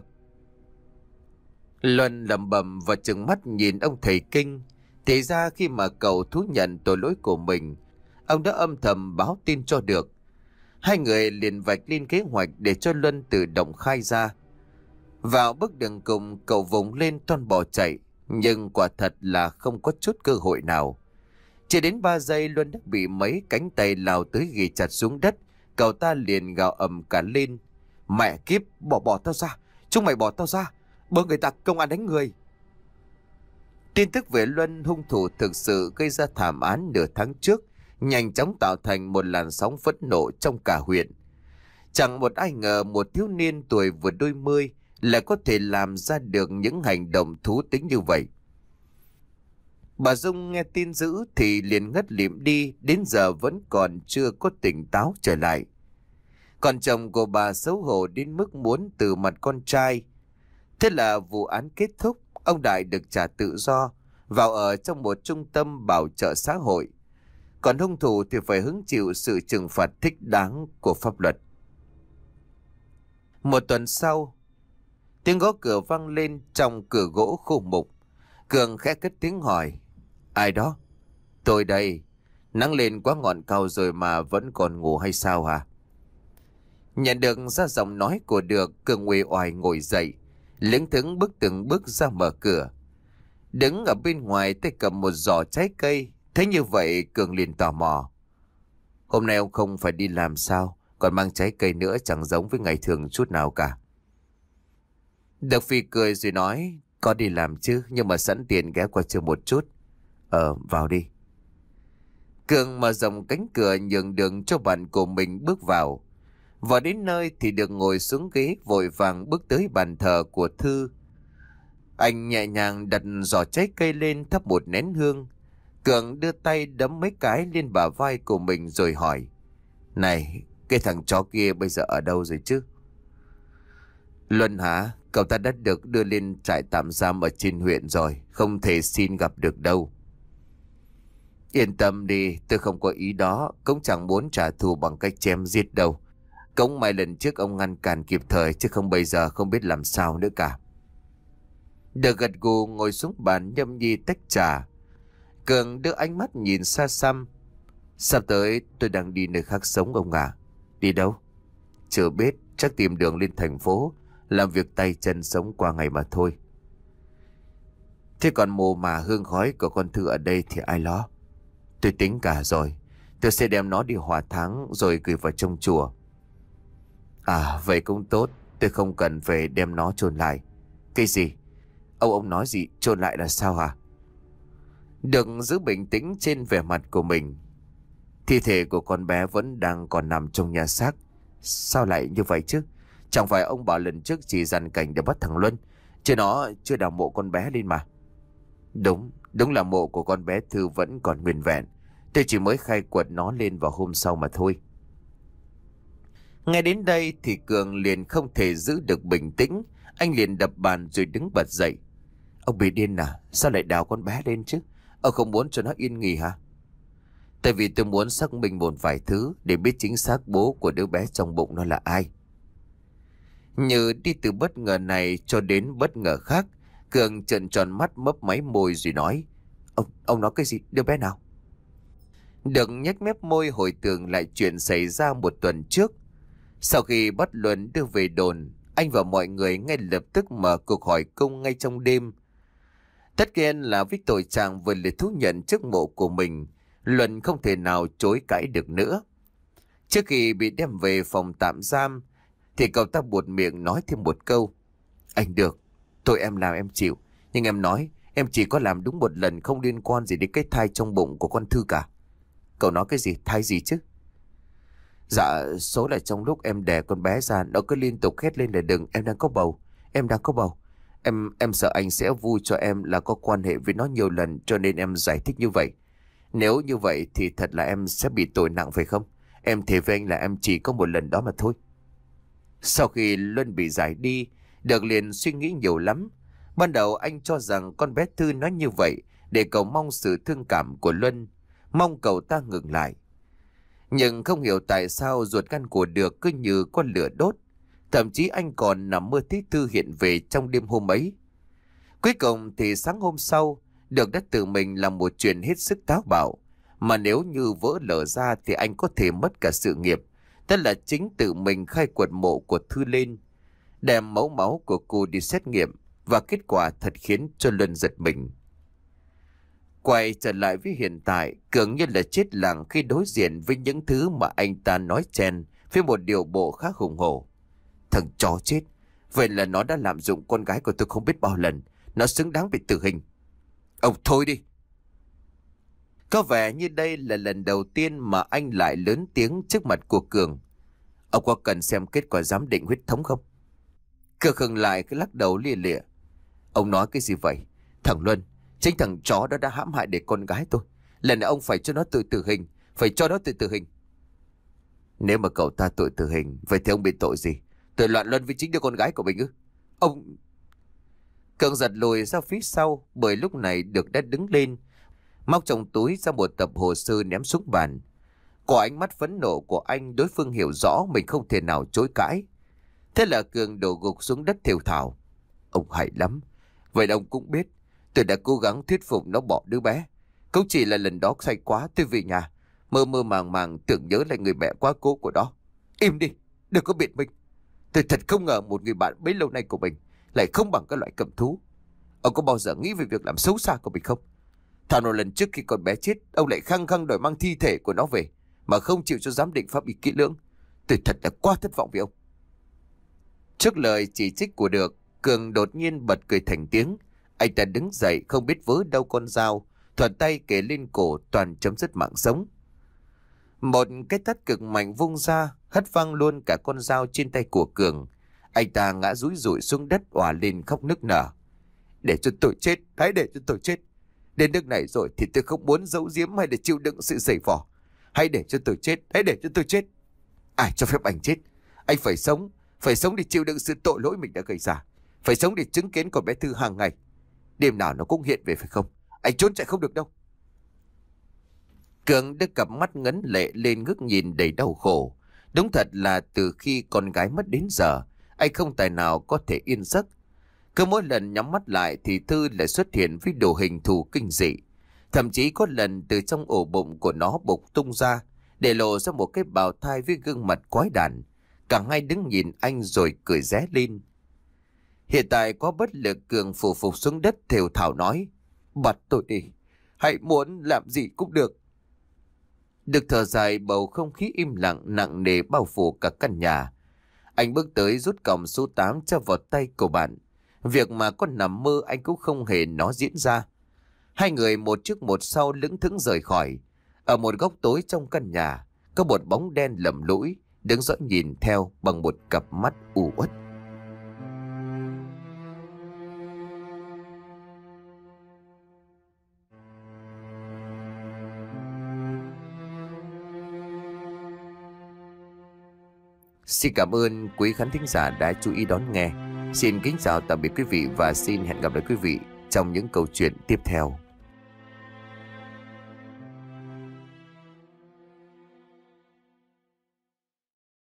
Luân lẩm bẩm và trừng mắt nhìn ông thầy Kinh. Thì ra khi mà cậu thú nhận tội lỗi của mình, ông đã âm thầm báo tin cho Được. Hai người liền vạch lên kế hoạch để cho Luân tự động khai ra. Vào bước đường cùng, cậu vùng lên toan bỏ chạy, nhưng quả thật là không có chút cơ hội nào. Chỉ đến ba giây Luân đã bị mấy cánh tay lao tới ghì chặt xuống đất. Cậu ta liền gào ầm cả lên: Mẹ kiếp, bỏ bỏ tao ra, chúng mày bỏ tao ra, bớ người ta công an đánh người. Tin tức về Luân, hung thủ thực sự gây ra thảm án nửa tháng trước, nhanh chóng tạo thành một làn sóng phẫn nộ trong cả huyện. Chẳng một ai ngờ một thiếu niên tuổi vừa đôi mươi lại có thể làm ra được những hành động thú tính như vậy. Bà Dung nghe tin dữ thì liền ngất lịm đi, đến giờ vẫn còn chưa có tỉnh táo trở lại. Còn chồng của bà xấu hổ đến mức muốn từ mặt con trai. Thế là vụ án kết thúc, ông Đại được trả tự do, vào ở trong một trung tâm bảo trợ xã hội. Còn hung thủ thì phải hứng chịu sự trừng phạt thích đáng của pháp luật. Một tuần sau, tiếng gõ cửa vang lên trong cửa gỗ khô mục. Cường khẽ cất tiếng hỏi: Ai đó? Tôi đây. Nắng lên quá ngọn cao rồi mà vẫn còn ngủ hay sao hả? Nhận được ra giọng nói của Được, Cường uể oải ngồi dậy, lững thững bước từng bước ra mở cửa. Đứng ở bên ngoài tay cầm một giỏ trái cây. Thế như vậy Cường liền tò mò: Hôm nay ông không phải đi làm sao? Còn mang trái cây nữa, chẳng giống với ngày thường chút nào cả. Được Phi cười rồi nói: Có đi làm chứ, nhưng mà sẵn tiền ghé qua chơi một chút. Ờ, vào đi. Cường mở rộng cánh cửa nhường đường cho bạn của mình bước vào. Vào đến nơi thì được ngồi xuống ghế, vội vàng bước tới bàn thờ của Thư. Anh nhẹ nhàng đặt giỏ trái cây lên, thắp một nén hương. Cường đưa tay đấm mấy cái lên bả vai của mình rồi hỏi. Này, cái thằng chó kia bây giờ ở đâu rồi chứ? Luân hả? Cậu ta đã được đưa lên trại tạm giam ở trên huyện rồi, không thể xin gặp được đâu. Yên tâm đi, tôi không có ý đó, cũng chẳng muốn trả thù bằng cách chém giết đâu. Cũng may lần trước ông ngăn cản kịp thời, chứ không bây giờ không biết làm sao nữa cả. Được gật gù ngồi xuống bàn nhâm nhi tách trà. Cường đưa ánh mắt nhìn xa xăm. Sắp tới tôi đang đi nơi khác sống ông à. Đi đâu? Chưa biết, chắc tìm đường lên thành phố, làm việc tay chân sống qua ngày mà thôi. Thế còn mồ mà hương khói của con Thư ở đây thì ai lo? Tôi tính cả rồi. Tôi sẽ đem nó đi hỏa táng rồi gửi vào trong chùa. À vậy cũng tốt. Tôi không cần phải đem nó chôn lại. Cái gì? Ông ông nói gì? Chôn lại là sao hả? Được giữ bình tĩnh trên vẻ mặt của mình. Thi thể của con bé vẫn đang còn nằm trong nhà xác. Sao lại như vậy chứ? Chẳng phải ông bảo lần trước chỉ dàn cảnh để bắt thằng Luân, chứ nó chưa đào mộ con bé lên mà. Đúng, đúng là mộ của con bé Thư vẫn còn nguyên vẹn. Tôi chỉ mới khai quật nó lên vào hôm sau mà thôi. Nghe đến đây thì Cường liền không thể giữ được bình tĩnh. Anh liền đập bàn rồi đứng bật dậy. Ông bị điên à? Sao lại đào con bé lên chứ? Ông không muốn cho nó yên nghỉ hả? Tại vì tôi muốn xác minh một vài thứ để biết chính xác bố của đứa bé trong bụng nó là ai. Như đi từ bất ngờ này cho đến bất ngờ khác, Cường trợn tròn mắt mấp máy môi rồi nói. Ông, ông nói cái gì? Đứa bé nào? Đừng nhếch mép môi hồi tưởng lại chuyện xảy ra một tuần trước. Sau khi bắt Luân đưa về đồn, anh và mọi người ngay lập tức mở cuộc hỏi cung ngay trong đêm. Tất nhiên là với tội chàng vừa được thú nhận trước mộ của mình, Luân không thể nào chối cãi được nữa. Trước khi bị đem về phòng tạm giam, thì cậu ta buột miệng nói thêm một câu. Anh được, thôi em làm em chịu. Nhưng em nói, em chỉ có làm đúng một lần, không liên quan gì đến cái thai trong bụng của con Thư cả. Cậu nói cái gì? Thai gì chứ? Dạ, số là trong lúc em đẻ con bé ra, nó cứ liên tục hét lên là đừng, em đang có bầu, em đang có bầu. Em em sợ anh sẽ vui cho em là có quan hệ với nó nhiều lần, cho nên em giải thích như vậy. Nếu như vậy thì thật là em sẽ bị tội nặng phải không? Em thề với anh là em chỉ có một lần đó mà thôi. Sau khi Luân bị giải đi, Được liền suy nghĩ nhiều lắm. Ban đầu anh cho rằng con bé Thư nói như vậy để cầu mong sự thương cảm của Luân, mong cậu ta ngừng lại. Nhưng không hiểu tại sao ruột gan của Được cứ như con lửa đốt. Thậm chí anh còn nằm mơ thấy Thư hiện về trong đêm hôm ấy. Cuối cùng thì sáng hôm sau, Được đã tự mình làm một chuyện hết sức táo bạo. Mà nếu như vỡ lở ra thì anh có thể mất cả sự nghiệp. Tức là chính tự mình khai quật mộ của Thư lên, đem mẫu máu của cô đi xét nghiệm. Và kết quả thật khiến cho Luân giật mình. Quay trở lại với hiện tại, Cường như là chết lặng khi đối diện với những thứ mà anh ta nói chen với một điều bộ khá hùng hổ. Thằng chó chết, vậy là nó đã lạm dụng con gái của tôi không biết bao lần. Nó xứng đáng bị tử hình. Ông thôi đi. Có vẻ như đây là lần đầu tiên mà anh lại lớn tiếng trước mặt của Cường. Ông có cần xem kết quả giám định huyết thống không? Cường khừng lại cái lắc đầu lia lịa. Ông nói cái gì vậy? Thằng Luân, chính thằng chó đó đã hãm hại để con gái tôi. Lần này ông phải cho nó tự tử hình. Phải cho nó tự tử hình. Nếu mà cậu ta tội tử hình, vậy thì ông bị tội gì? Tội loạn luân với chính đứa con gái của mình ư? Ông... Cường giật lùi ra phía sau, bởi lúc này Được đã đứng lên, móc trong túi ra một tập hồ sơ ném xuống bàn. Qua ánh mắt phẫn nộ của anh, đối phương hiểu rõ mình không thể nào chối cãi. Thế là Cường đổ gục xuống đất thều thào. Ông hay lắm. Vậy ông cũng biết, tôi đã cố gắng thuyết phục nó bỏ đứa bé. Cũng chỉ là lần đó say quá, tôi về nhà mơ mơ màng màng tưởng nhớ lại người mẹ quá cố của nó. Im đi, đừng có biện minh. Tôi thật không ngờ một người bạn bấy lâu nay của mình lại không bằng các loại cầm thú. Ông có bao giờ nghĩ về việc làm xấu xa của mình không? Thảo nào lần trước khi con bé chết, ông lại khăng khăng đòi mang thi thể của nó về mà không chịu cho giám định pháp y kỹ lưỡng. Tôi thật là quá thất vọng với ông. Trước lời chỉ trích của Được, Cường đột nhiên bật cười thành tiếng. Anh ta đứng dậy không biết vớ đâu con dao, thuận tay kề lên cổ toàn chấm dứt mạng sống. Một cái tát cực mạnh vung ra, hất văng luôn cả con dao trên tay của Cường. Anh ta ngã rúi rụi xuống đất òa lên khóc nức nở. Để cho tôi chết, hãy để cho tôi chết. Đến nước này rồi thì tôi không muốn giấu giếm hay để chịu đựng sự giày vò. Hãy để cho tôi chết, hãy để cho tôi chết. Ai cho phép anh chết? Anh phải sống, phải sống để chịu đựng sự tội lỗi mình đã gây ra. Phải sống để chứng kiến con bé Thư hàng ngày. Đêm nào nó cũng hiện về phải không? Anh trốn chạy không được đâu. Cường đưa cặp mắt ngấn lệ lên ngước nhìn đầy đau khổ. Đúng thật là từ khi con gái mất đến giờ, anh không tài nào có thể yên giấc. Cứ mỗi lần nhắm mắt lại thì Thư lại xuất hiện với đồ hình thù kinh dị. Thậm chí có lần từ trong ổ bụng của nó bộc tung ra, để lộ ra một cái bào thai với gương mặt quái đản. Cả hai đứng nhìn anh rồi cười ré lên. Hiện tại có bất lực, Cường phủ phục xuống đất thều thào nói: "Bắt tôi đi, hãy muốn làm gì cũng được." Được thở dài, bầu không khí im lặng nặng nề bao phủ cả căn nhà. Anh bước tới rút còng số tám cho vào tay của bạn. Việc mà con nằm mơ anh cũng không hề nó diễn ra. Hai người một trước một sau lững thững rời khỏi. Ở một góc tối trong căn nhà, có một bóng đen lầm lũi đứng dõi nhìn theo bằng một cặp mắt u uất. Xin cảm ơn quý khán thính giả đã chú ý đón nghe. Xin kính chào tạm biệt quý vị và xin hẹn gặp lại quý vị trong những câu chuyện tiếp theo.